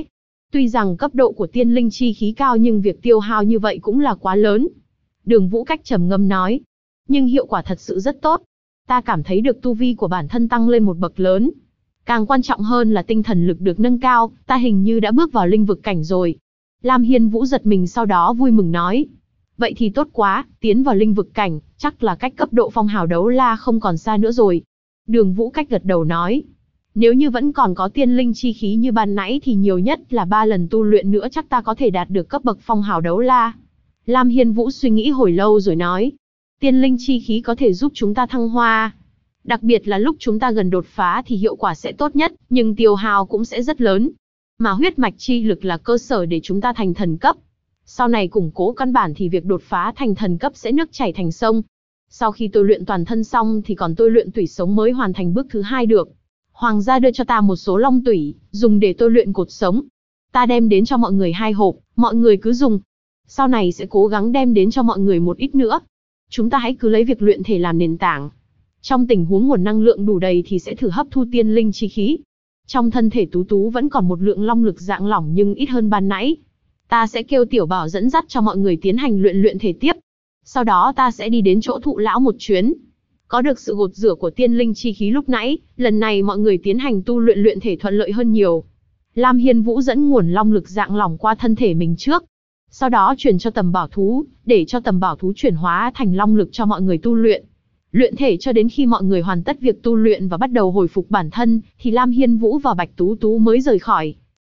Tuy rằng cấp độ của tiên linh chi khí cao nhưng việc tiêu hao như vậy cũng là quá lớn. Đường Vũ Cách trầm ngâm nói. Nhưng hiệu quả thật sự rất tốt. Ta cảm thấy được tu vi của bản thân tăng lên một bậc lớn. Càng quan trọng hơn là tinh thần lực được nâng cao, ta hình như đã bước vào linh vực cảnh rồi. Lam Hiên Vũ giật mình sau đó vui mừng nói. Vậy thì tốt quá, tiến vào linh vực cảnh, chắc là cách cấp độ phong hào đấu la không còn xa nữa rồi. Đường Vũ Cách gật đầu nói. Nếu như vẫn còn có tiên linh chi khí như ban nãy thì nhiều nhất là 3 lần tu luyện nữa chắc ta có thể đạt được cấp bậc phong hào đấu la. Lam Hiên Vũ suy nghĩ hồi lâu rồi nói. Tiên linh chi khí có thể giúp chúng ta thăng hoa. Đặc biệt là lúc chúng ta gần đột phá thì hiệu quả sẽ tốt nhất, nhưng tiêu hao cũng sẽ rất lớn. Mà huyết mạch chi lực là cơ sở để chúng ta thành thần cấp. Sau này củng cố căn bản thì việc đột phá thành thần cấp sẽ nước chảy thành sông. Sau khi tôi luyện toàn thân xong thì còn tôi luyện tủy sống mới hoàn thành bước thứ 2 được. Hoàng gia đưa cho ta một số long tủy, dùng để tôi luyện cột sống. Ta đem đến cho mọi người 2 hộp, mọi người cứ dùng. Sau này sẽ cố gắng đem đến cho mọi người một ít nữa. Chúng ta hãy cứ lấy việc luyện thể làm nền tảng. Trong tình huống nguồn năng lượng đủ đầy thì sẽ thử hấp thu tiên linh chi khí. Trong thân thể Tú Tú vẫn còn một lượng long lực dạng lỏng nhưng ít hơn ban nãy. Ta sẽ kêu Tiểu Bảo dẫn dắt cho mọi người tiến hành luyện thể tiếp. Sau đó ta sẽ đi đến chỗ Thụ lão một chuyến. Có được sự gột rửa của tiên linh chi khí lúc nãy, lần này mọi người tiến hành tu luyện thể thuận lợi hơn nhiều. Lam Hiên Vũ dẫn nguồn long lực dạng lỏng qua thân thể mình trước. Sau đó truyền cho Tầm Bảo Thú, để cho Tầm Bảo Thú chuyển hóa thành long lực cho mọi người tu luyện. Luyện thể cho đến khi mọi người hoàn tất việc tu luyện và bắt đầu hồi phục bản thân, thì Lam Hiên Vũ và Bạch Tú Tú mới rời khỏi.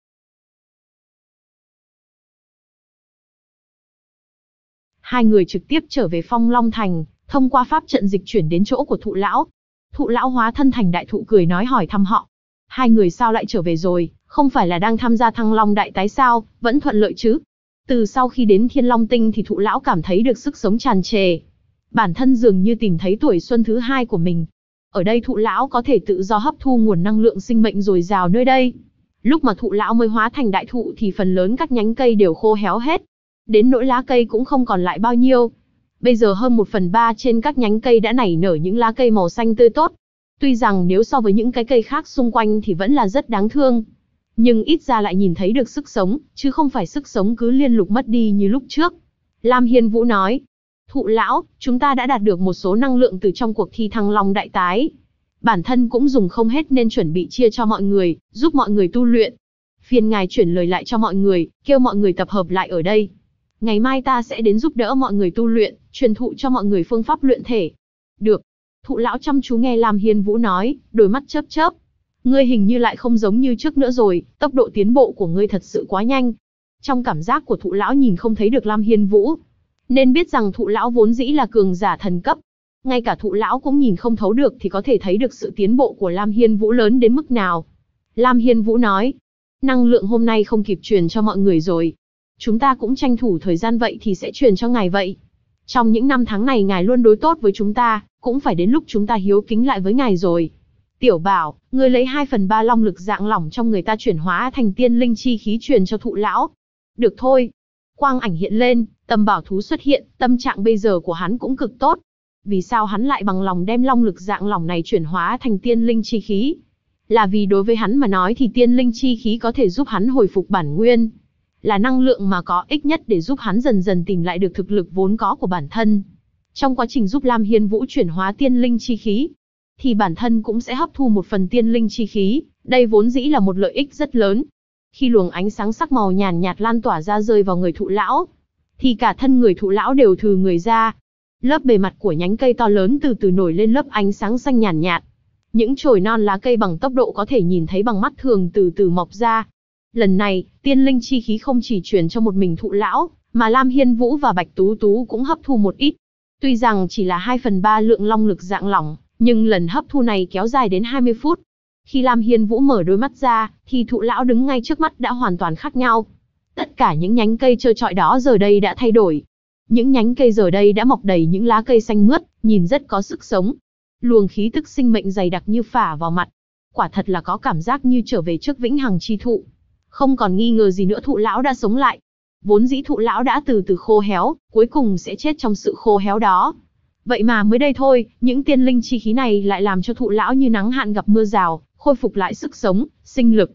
Hai người trực tiếp trở về Phong Long Thành, thông qua pháp trận dịch chuyển đến chỗ của Thụ lão. Thụ lão hóa thân thành đại thụ cười nói hỏi thăm họ. Hai người sao lại trở về rồi, không phải là đang tham gia Thăng Long đại tái sao, vẫn thuận lợi chứ? Từ sau khi đến Thiên Long Tinh thì Thụ lão cảm thấy được sức sống tràn trề. Bản thân dường như tìm thấy tuổi xuân thứ 2 của mình. Ở đây Thụ lão có thể tự do hấp thu nguồn năng lượng sinh mệnh dồi dào nơi đây. Lúc mà Thụ lão mới hóa thành đại thụ thì phần lớn các nhánh cây đều khô héo hết. Đến nỗi lá cây cũng không còn lại bao nhiêu. Bây giờ hơn 1/3 trên các nhánh cây đã nảy nở những lá cây màu xanh tươi tốt. Tuy rằng nếu so với những cái cây khác xung quanh thì vẫn là rất đáng thương. Nhưng ít ra lại nhìn thấy được sức sống, chứ không phải sức sống cứ liên lục mất đi như lúc trước. Lam Hiên Vũ nói. Thụ lão, chúng ta đã đạt được một số năng lượng từ trong cuộc thi Thăng Long đại tái. Bản thân cũng dùng không hết nên chuẩn bị chia cho mọi người, giúp mọi người tu luyện. Phiền ngài chuyển lời lại cho mọi người, kêu mọi người tập hợp lại ở đây. Ngày mai ta sẽ đến giúp đỡ mọi người tu luyện, truyền thụ cho mọi người phương pháp luyện thể. Được. Thụ lão chăm chú nghe Lam Hiên Vũ nói, đôi mắt chớp chớp. Ngươi hình như lại không giống như trước nữa rồi, tốc độ tiến bộ của ngươi thật sự quá nhanh. Trong cảm giác của Thụ lão nhìn không thấy được Lam Hiên Vũ, nên biết rằng Thụ lão vốn dĩ là cường giả thần cấp. Ngay cả Thụ lão cũng nhìn không thấu được thì có thể thấy được sự tiến bộ của Lam Hiên Vũ lớn đến mức nào. Lam Hiên Vũ nói, năng lượng hôm nay không kịp truyền cho mọi người rồi. Chúng ta cũng tranh thủ thời gian vậy thì sẽ truyền cho ngài vậy. Trong những năm tháng này ngài luôn đối tốt với chúng ta, cũng phải đến lúc chúng ta hiếu kính lại với ngài rồi. Tiểu Bảo, ngươi lấy 2/3 long lực dạng lỏng trong người ta chuyển hóa thành tiên linh chi khí truyền cho Thụ lão. Được thôi. Quang ảnh hiện lên, Tầm Bảo Thú xuất hiện, tâm trạng bây giờ của hắn cũng cực tốt. Vì sao hắn lại bằng lòng đem long lực dạng lỏng này chuyển hóa thành tiên linh chi khí? Là vì đối với hắn mà nói thì tiên linh chi khí có thể giúp hắn hồi phục bản nguyên. Là năng lượng mà có ích nhất để giúp hắn dần dần tìm lại được thực lực vốn có của bản thân. Trong quá trình giúp Lam Hiên Vũ chuyển hóa tiên linh chi khí, thì bản thân cũng sẽ hấp thu một phần tiên linh chi khí, đây vốn dĩ là một lợi ích rất lớn. Khi luồng ánh sáng sắc màu nhàn nhạt lan tỏa ra rơi vào người Thụ lão, thì cả thân người Thụ lão đều thừ người ra. Lớp bề mặt của nhánh cây to lớn từ từ nổi lên lớp ánh sáng xanh nhàn nhạt. Những chồi non lá cây bằng tốc độ có thể nhìn thấy bằng mắt thường từ từ mọc ra. Lần này, tiên linh chi khí không chỉ truyền cho một mình Thụ lão, mà Lam Hiên Vũ và Bạch Tú Tú cũng hấp thu một ít. Tuy rằng chỉ là 2/3 lượng long lực dạng lỏng, nhưng lần hấp thu này kéo dài đến 20 phút. Khi Lam Hiên Vũ mở đôi mắt ra, thì Thụ lão đứng ngay trước mắt đã hoàn toàn khác nhau. Tất cả những nhánh cây trơ trọi đó giờ đây đã thay đổi. Những nhánh cây giờ đây đã mọc đầy những lá cây xanh mướt, nhìn rất có sức sống. Luồng khí tức sinh mệnh dày đặc như phả vào mặt. Quả thật là có cảm giác như trở về trước vĩnh hằng chi thụ. Không còn nghi ngờ gì nữa Thụ lão đã sống lại. Vốn dĩ Thụ lão đã từ từ khô héo, cuối cùng sẽ chết trong sự khô héo đó. Vậy mà mới đây thôi, những tiên linh chi khí này lại làm cho Thụ lão như nắng hạn gặp mưa rào, khôi phục lại sức sống, sinh lực.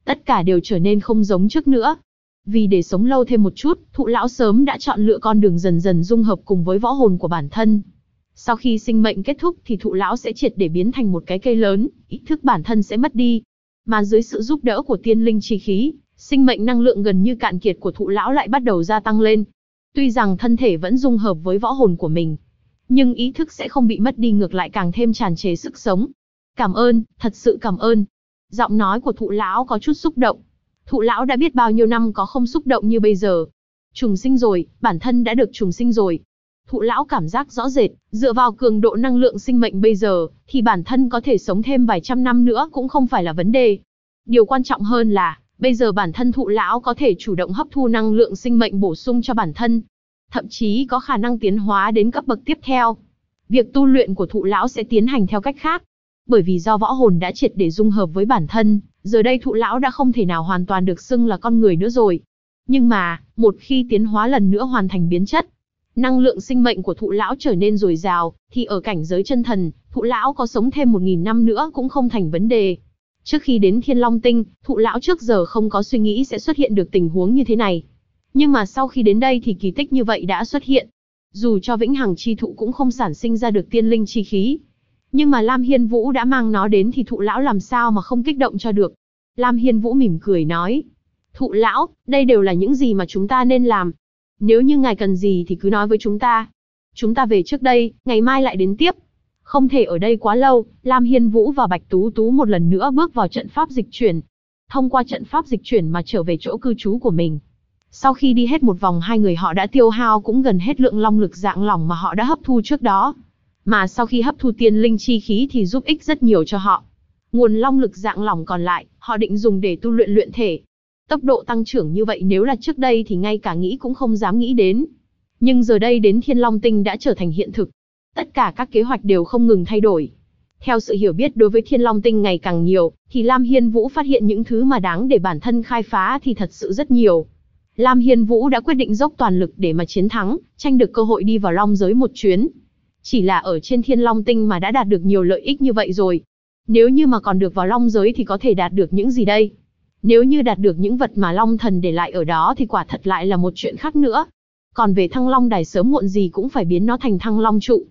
Tất cả đều trở nên không giống trước nữa. Vì để sống lâu thêm một chút, thụ lão sớm đã chọn lựa con đường dần dần dung hợp cùng với võ hồn của bản thân. Sau khi sinh mệnh kết thúc thì thụ lão sẽ triệt để biến thành một cái cây lớn, ý thức bản thân sẽ mất đi. Mà dưới sự giúp đỡ của tiên linh chi khí, sinh mệnh năng lượng gần như cạn kiệt của thụ lão lại bắt đầu gia tăng lên. Tuy rằng thân thể vẫn dung hợp với võ hồn của mình, nhưng ý thức sẽ không bị mất đi, ngược lại càng thêm tràn trề sức sống. Cảm ơn, thật sự cảm ơn. Giọng nói của thụ lão có chút xúc động. Thụ lão đã biết bao nhiêu năm có không xúc động như bây giờ. Trùng sinh rồi, bản thân đã được trùng sinh rồi. Thụ lão cảm giác rõ rệt, dựa vào cường độ năng lượng sinh mệnh bây giờ, thì bản thân có thể sống thêm vài trăm năm nữa cũng không phải là vấn đề. Điều quan trọng hơn là, bây giờ bản thân thụ lão có thể chủ động hấp thu năng lượng sinh mệnh bổ sung cho bản thân. Thậm chí có khả năng tiến hóa đến cấp bậc tiếp theo. Việc tu luyện của thụ lão sẽ tiến hành theo cách khác. Bởi vì do võ hồn đã triệt để dung hợp với bản thân, giờ đây thụ lão đã không thể nào hoàn toàn được xưng là con người nữa rồi. Nhưng mà, một khi tiến hóa lần nữa hoàn thành biến chất, năng lượng sinh mệnh của thụ lão trở nên dồi dào, thì ở cảnh giới chân thần, thụ lão có sống thêm 1000 năm nữa cũng không thành vấn đề. Trước khi đến Thiên Long Tinh, thụ lão trước giờ không có suy nghĩ sẽ xuất hiện được tình huống như thế này. Nhưng mà sau khi đến đây thì kỳ tích như vậy đã xuất hiện. Dù cho vĩnh hằng chi thụ cũng không sản sinh ra được tiên linh chi khí, nhưng mà Lam Hiên Vũ đã mang nó đến thì thụ lão làm sao mà không kích động cho được. Lam Hiên Vũ mỉm cười nói, thụ lão, đây đều là những gì mà chúng ta nên làm. Nếu như ngài cần gì thì cứ nói với chúng ta. Chúng ta về trước đây, ngày mai lại đến tiếp. Không thể ở đây quá lâu. Lam Hiên Vũ và Bạch Tú Tú một lần nữa bước vào trận pháp dịch chuyển. Thông qua trận pháp dịch chuyển mà trở về chỗ cư trú của mình. Sau khi đi hết một vòng, hai người họ đã tiêu hao cũng gần hết lượng long lực dạng lỏng mà họ đã hấp thu trước đó. Mà sau khi hấp thu tiên linh chi khí thì giúp ích rất nhiều cho họ. Nguồn long lực dạng lỏng còn lại, họ định dùng để tu luyện luyện thể. Tốc độ tăng trưởng như vậy nếu là trước đây thì ngay cả nghĩ cũng không dám nghĩ đến. Nhưng giờ đây đến Thiên Long Tinh đã trở thành hiện thực. Tất cả các kế hoạch đều không ngừng thay đổi. Theo sự hiểu biết đối với Thiên Long Tinh ngày càng nhiều, thì Lam Hiên Vũ phát hiện những thứ mà đáng để bản thân khai phá thì thật sự rất nhiều. Lam Hiên Vũ đã quyết định dốc toàn lực để mà chiến thắng, tranh được cơ hội đi vào Long giới một chuyến. Chỉ là ở trên Thiên Long Tinh mà đã đạt được nhiều lợi ích như vậy rồi. Nếu như mà còn được vào Long giới thì có thể đạt được những gì đây? Nếu như đạt được những vật mà Long Thần để lại ở đó thì quả thật lại là một chuyện khác nữa. Còn về Thăng Long Đài sớm muộn gì cũng phải biến nó thành Thăng Long trụ.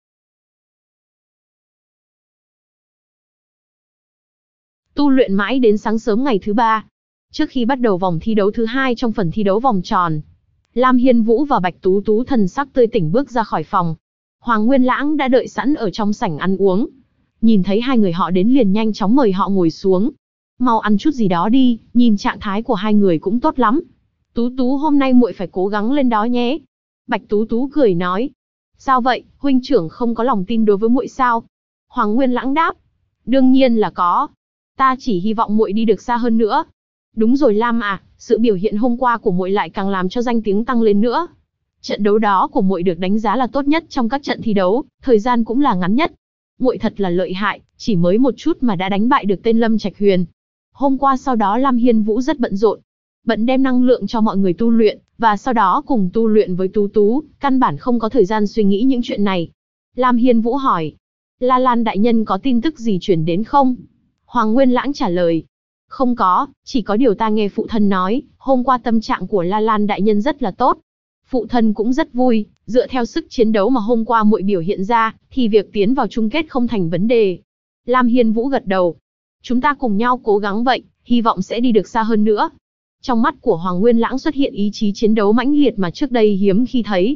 Tu luyện mãi đến sáng sớm ngày thứ 3. Trước khi bắt đầu vòng thi đấu thứ 2 trong phần thi đấu vòng tròn, Lam Hiên Vũ và Bạch Tú Tú thần sắc tươi tỉnh bước ra khỏi phòng. Hoàng Nguyên Lãng đã đợi sẵn ở trong sảnh ăn uống. Nhìn thấy hai người họ đến liền nhanh chóng mời họ ngồi xuống. Mau ăn chút gì đó đi, nhìn trạng thái của hai người cũng tốt lắm. Tú Tú, hôm nay muội phải cố gắng lên đó nhé. Bạch Tú Tú cười nói. Sao vậy, huynh trưởng không có lòng tin đối với muội sao? Hoàng Nguyên Lãng đáp. Đương nhiên là có. Ta chỉ hy vọng muội đi được xa hơn nữa. Đúng rồi Lam à, sự biểu hiện hôm qua của muội lại càng làm cho danh tiếng tăng lên nữa. Trận đấu đó của muội được đánh giá là tốt nhất trong các trận thi đấu, thời gian cũng là ngắn nhất. Muội thật là lợi hại, chỉ mới một chút mà đã đánh bại được tên Lâm Trạch Huyền. Hôm qua sau đó Lam Hiên Vũ rất bận rộn, bận đem năng lượng cho mọi người tu luyện, và sau đó cùng tu luyện với Tú Tú, căn bản không có thời gian suy nghĩ những chuyện này. Lam Hiên Vũ hỏi, La Lan đại nhân có tin tức gì truyền đến không? Hoàng Nguyên Lãng trả lời, không có, chỉ có điều ta nghe phụ thân nói, hôm qua tâm trạng của La Lan đại nhân rất là tốt. Phụ thân cũng rất vui, dựa theo sức chiến đấu mà hôm qua muội biểu hiện ra, thì việc tiến vào chung kết không thành vấn đề. Lam Hiên Vũ gật đầu. Chúng ta cùng nhau cố gắng vậy, hy vọng sẽ đi được xa hơn nữa. Trong mắt của Hoàng Nguyên Lãng xuất hiện ý chí chiến đấu mãnh liệt mà trước đây hiếm khi thấy.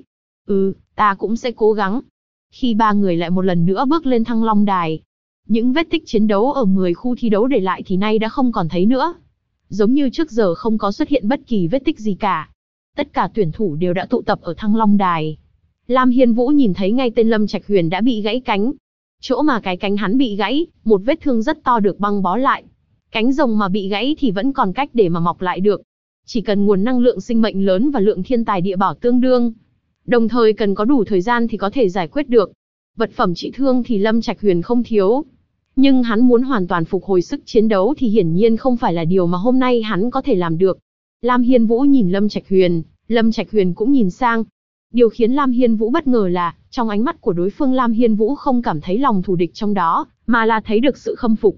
Ta cũng sẽ cố gắng. Khi ba người lại một lần nữa bước lên Thăng Long Đài, những vết tích chiến đấu ở 10 khu thi đấu để lại thì nay đã không còn thấy nữa. Giống như trước giờ không có xuất hiện bất kỳ vết tích gì cả. Tất cả tuyển thủ đều đã tụ tập ở Thăng Long Đài. Lam Hiên Vũ nhìn thấy ngay tên Lâm Trạch Huyền đã bị gãy cánh. Chỗ mà cái cánh hắn bị gãy, một vết thương rất to được băng bó lại. Cánh rồng mà bị gãy thì vẫn còn cách để mà mọc lại được. Chỉ cần nguồn năng lượng sinh mệnh lớn và lượng thiên tài địa bảo tương đương. Đồng thời cần có đủ thời gian thì có thể giải quyết được. Vật phẩm trị thương thì Lâm Trạch Huyền không thiếu. Nhưng hắn muốn hoàn toàn phục hồi sức chiến đấu thì hiển nhiên không phải là điều mà hôm nay hắn có thể làm được. Lam Hiên Vũ nhìn Lâm Trạch Huyền cũng nhìn sang. Điều khiến Lam Hiên Vũ bất ngờ là, trong ánh mắt của đối phương Lam Hiên Vũ không cảm thấy lòng thù địch trong đó, mà là thấy được sự khâm phục.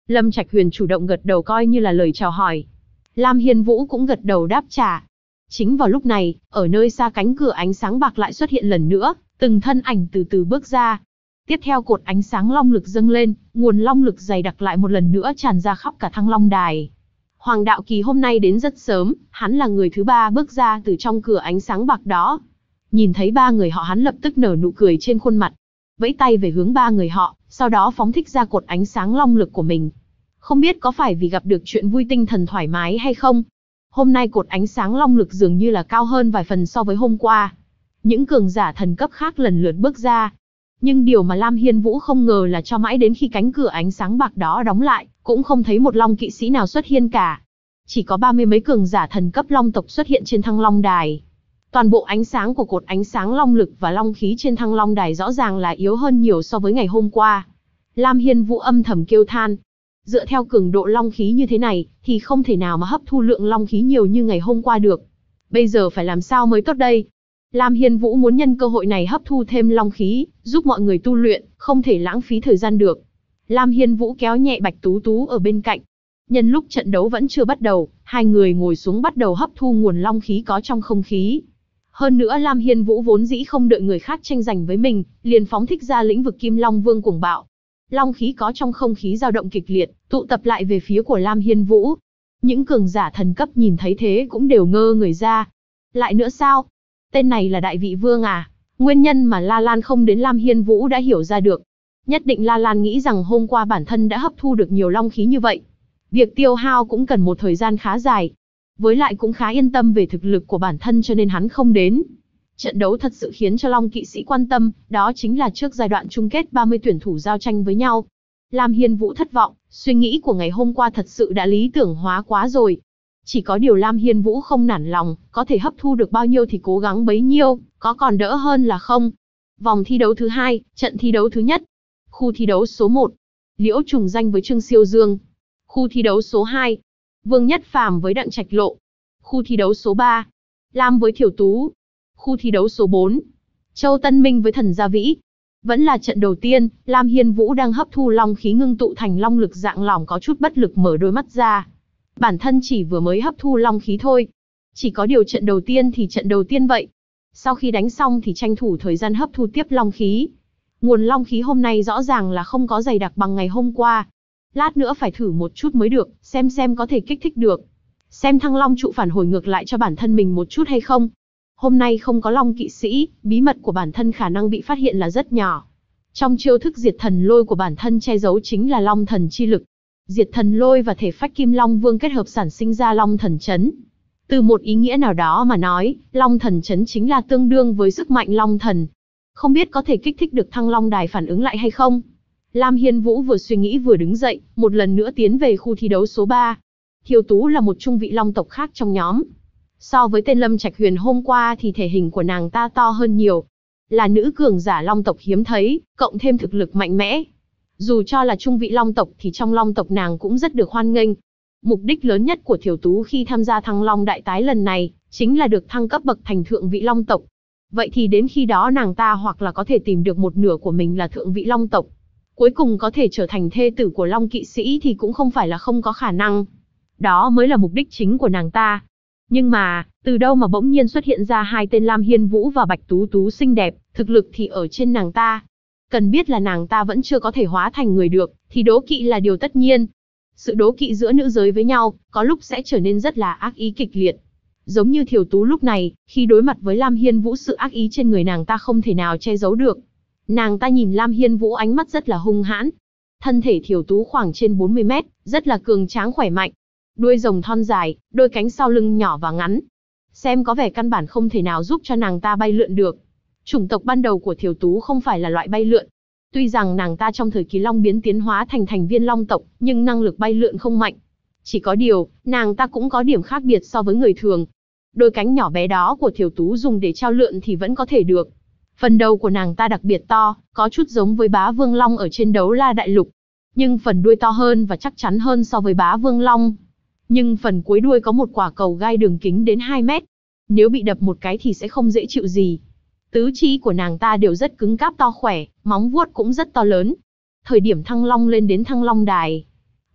Lâm Trạch Huyền chủ động gật đầu coi như là lời chào hỏi. Lam Hiên Vũ cũng gật đầu đáp trả. Chính vào lúc này, ở nơi xa cánh cửa ánh sáng bạc lại xuất hiện lần nữa, từng thân ảnh từ từ bước ra. Tiếp theo cột ánh sáng long lực dâng lên, nguồn long lực dày đặc lại một lần nữa tràn ra khắp cả Thăng Long Đài. Hoàng Đạo Kỳ hôm nay đến rất sớm, hắn là người thứ ba bước ra từ trong cửa ánh sáng bạc đó. Nhìn thấy ba người họ, hắn lập tức nở nụ cười trên khuôn mặt, vẫy tay về hướng ba người họ, sau đó phóng thích ra cột ánh sáng long lực của mình. Không biết có phải vì gặp được chuyện vui tinh thần thoải mái hay không? Hôm nay cột ánh sáng long lực dường như là cao hơn vài phần so với hôm qua. Những cường giả thần cấp khác lần lượt bước ra. Nhưng điều mà Lam Hiên Vũ không ngờ là cho mãi đến khi cánh cửa ánh sáng bạc đó đóng lại, cũng không thấy một long kỵ sĩ nào xuất hiện cả. Chỉ có 30 mấy cường giả thần cấp long tộc xuất hiện trên Thăng Long Đài. Toàn bộ ánh sáng của cột ánh sáng long lực và long khí trên Thăng Long Đài rõ ràng là yếu hơn nhiều so với ngày hôm qua. Lam Hiên Vũ âm thầm kêu than. Dựa theo cường độ long khí như thế này, thì không thể nào mà hấp thu lượng long khí nhiều như ngày hôm qua được. Bây giờ phải làm sao mới tốt đây? Lam Hiên Vũ muốn nhân cơ hội này hấp thu thêm long khí, giúp mọi người tu luyện, không thể lãng phí thời gian được. Lam Hiên Vũ kéo nhẹ Bạch Tú Tú ở bên cạnh. Nhân lúc trận đấu vẫn chưa bắt đầu, hai người ngồi xuống bắt đầu hấp thu nguồn long khí có trong không khí. Hơn nữa Lam Hiên Vũ vốn dĩ không đợi người khác tranh giành với mình, liền phóng thích ra lĩnh vực Kim Long Vương cuồng bạo. Long khí có trong không khí dao động kịch liệt, tụ tập lại về phía của Lam Hiên Vũ. Những cường giả thần cấp nhìn thấy thế cũng đều ngơ người ra. Lại nữa sao? Tên này là Đại Vị Vương à? Nguyên nhân mà La Lan không đến Lam Hiên Vũ đã hiểu ra được. Nhất định La Lan nghĩ rằng hôm qua bản thân đã hấp thu được nhiều long khí như vậy. Việc tiêu hao cũng cần một thời gian khá dài. Với lại cũng khá yên tâm về thực lực của bản thân cho nên hắn không đến. Trận đấu thật sự khiến cho Long kỵ sĩ quan tâm, đó chính là trước giai đoạn chung kết 30 tuyển thủ giao tranh với nhau. Lam Hiên Vũ thất vọng, suy nghĩ của ngày hôm qua thật sự đã lý tưởng hóa quá rồi. Chỉ có điều Lam Hiên Vũ không nản lòng, có thể hấp thu được bao nhiêu thì cố gắng bấy nhiêu, có còn đỡ hơn là không. Vòng thi đấu thứ 2, trận thi đấu thứ nhất. Khu thi đấu số 1, Liễu Trùng Danh với Trương Siêu Dương. Khu thi đấu số 2, Vương Nhất Phàm với Đặng Trạch Lộ. Khu thi đấu số 3, Lam với Thiểu Tú. Khu thi đấu số 4, Châu Tân Minh với Thần Gia Vĩ. Vẫn là trận đầu tiên, Lam Hiên Vũ đang hấp thu long khí ngưng tụ thành long lực dạng lỏng, có chút bất lực mở đôi mắt ra. Bản thân chỉ vừa mới hấp thu long khí thôi. Chỉ có điều trận đầu tiên thì trận đầu tiên vậy. Sau khi đánh xong thì tranh thủ thời gian hấp thu tiếp long khí. Nguồn long khí hôm nay rõ ràng là không có dày đặc bằng ngày hôm qua. Lát nữa phải thử một chút mới được, xem có thể kích thích được. Xem Thăng Long trụ phản hồi ngược lại cho bản thân mình một chút hay không. Hôm nay không có long kỵ sĩ, bí mật của bản thân khả năng bị phát hiện là rất nhỏ. Trong chiêu thức diệt thần lôi của bản thân che giấu chính là long thần chi lực. Diệt thần lôi và thể phách Kim Long Vương kết hợp sản sinh ra long thần chấn. Từ một ý nghĩa nào đó mà nói, long thần chấn chính là tương đương với sức mạnh long thần. Không biết có thể kích thích được Thăng Long Đài phản ứng lại hay không? Lam Hiên Vũ vừa suy nghĩ vừa đứng dậy, một lần nữa tiến về khu thi đấu số 3. Thiều Tú là một trung vị long tộc khác trong nhóm. So với tên Lâm Trạch Huyền hôm qua thì thể hình của nàng ta to hơn nhiều. Là nữ cường giả long tộc hiếm thấy, cộng thêm thực lực mạnh mẽ. Dù cho là trung vị long tộc thì trong long tộc nàng cũng rất được hoan nghênh. Mục đích lớn nhất của Thiểu Tú khi tham gia Thăng Long đại tái lần này, chính là được thăng cấp bậc thành thượng vị long tộc. Vậy thì đến khi đó nàng ta hoặc là có thể tìm được một nửa của mình là thượng vị long tộc. Cuối cùng có thể trở thành thê tử của long kỵ sĩ thì cũng không phải là không có khả năng. Đó mới là mục đích chính của nàng ta. Nhưng mà, từ đâu mà bỗng nhiên xuất hiện ra hai tên Lam Hiên Vũ và Bạch Tú Tú xinh đẹp, thực lực thì ở trên nàng ta. Cần biết là nàng ta vẫn chưa có thể hóa thành người được, thì đố kỵ là điều tất nhiên. Sự đố kỵ giữa nữ giới với nhau, có lúc sẽ trở nên rất là ác ý kịch liệt. Giống như Thiểu Tú lúc này, khi đối mặt với Lam Hiên Vũ, sự ác ý trên người nàng ta không thể nào che giấu được. Nàng ta nhìn Lam Hiên Vũ ánh mắt rất là hung hãn. Thân thể Thiểu Tú khoảng trên 40 mét, rất là cường tráng khỏe mạnh. Đuôi rồng thon dài, đôi cánh sau lưng nhỏ và ngắn. Xem có vẻ căn bản không thể nào giúp cho nàng ta bay lượn được. Chủng tộc ban đầu của Thiểu Tú không phải là loại bay lượn. Tuy rằng nàng ta trong thời kỳ long biến tiến hóa thành thành viên long tộc, nhưng năng lực bay lượn không mạnh. Chỉ có điều, nàng ta cũng có điểm khác biệt so với người thường. Đôi cánh nhỏ bé đó của Thiểu Tú dùng để trao lượn thì vẫn có thể được. Phần đầu của nàng ta đặc biệt to, có chút giống với Bá Vương Long ở trên Đấu La Đại Lục. Nhưng phần đuôi to hơn và chắc chắn hơn so với Bá Vương Long. Nhưng phần cuối đuôi có một quả cầu gai đường kính đến 2 mét. Nếu bị đập một cái thì sẽ không dễ chịu gì. Tứ chi của nàng ta đều rất cứng cáp to khỏe, móng vuốt cũng rất to lớn. Thời điểm Thăng Long lên đến Thăng Long Đài,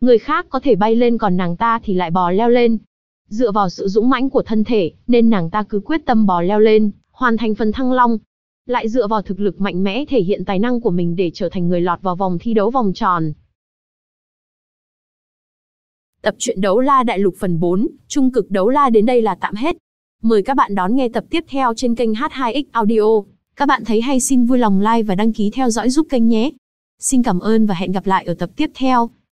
Người khác có thể bay lên còn nàng ta thì lại bò leo lên. Dựa vào sự dũng mãnh của thân thể, nên nàng ta cứ quyết tâm bò leo lên, hoàn thành phần thăng long. Lại dựa vào thực lực mạnh mẽ thể hiện tài năng của mình để trở thành người lọt vào vòng thi đấu vòng tròn. Tập truyện Đấu La Đại Lục phần 4, Trung cực Đấu La đến đây là tạm hết. Mời các bạn đón nghe tập tiếp theo trên kênh H2X Audio. Các bạn thấy hay xin vui lòng like và đăng ký theo dõi giúp kênh nhé. Xin cảm ơn và hẹn gặp lại ở tập tiếp theo.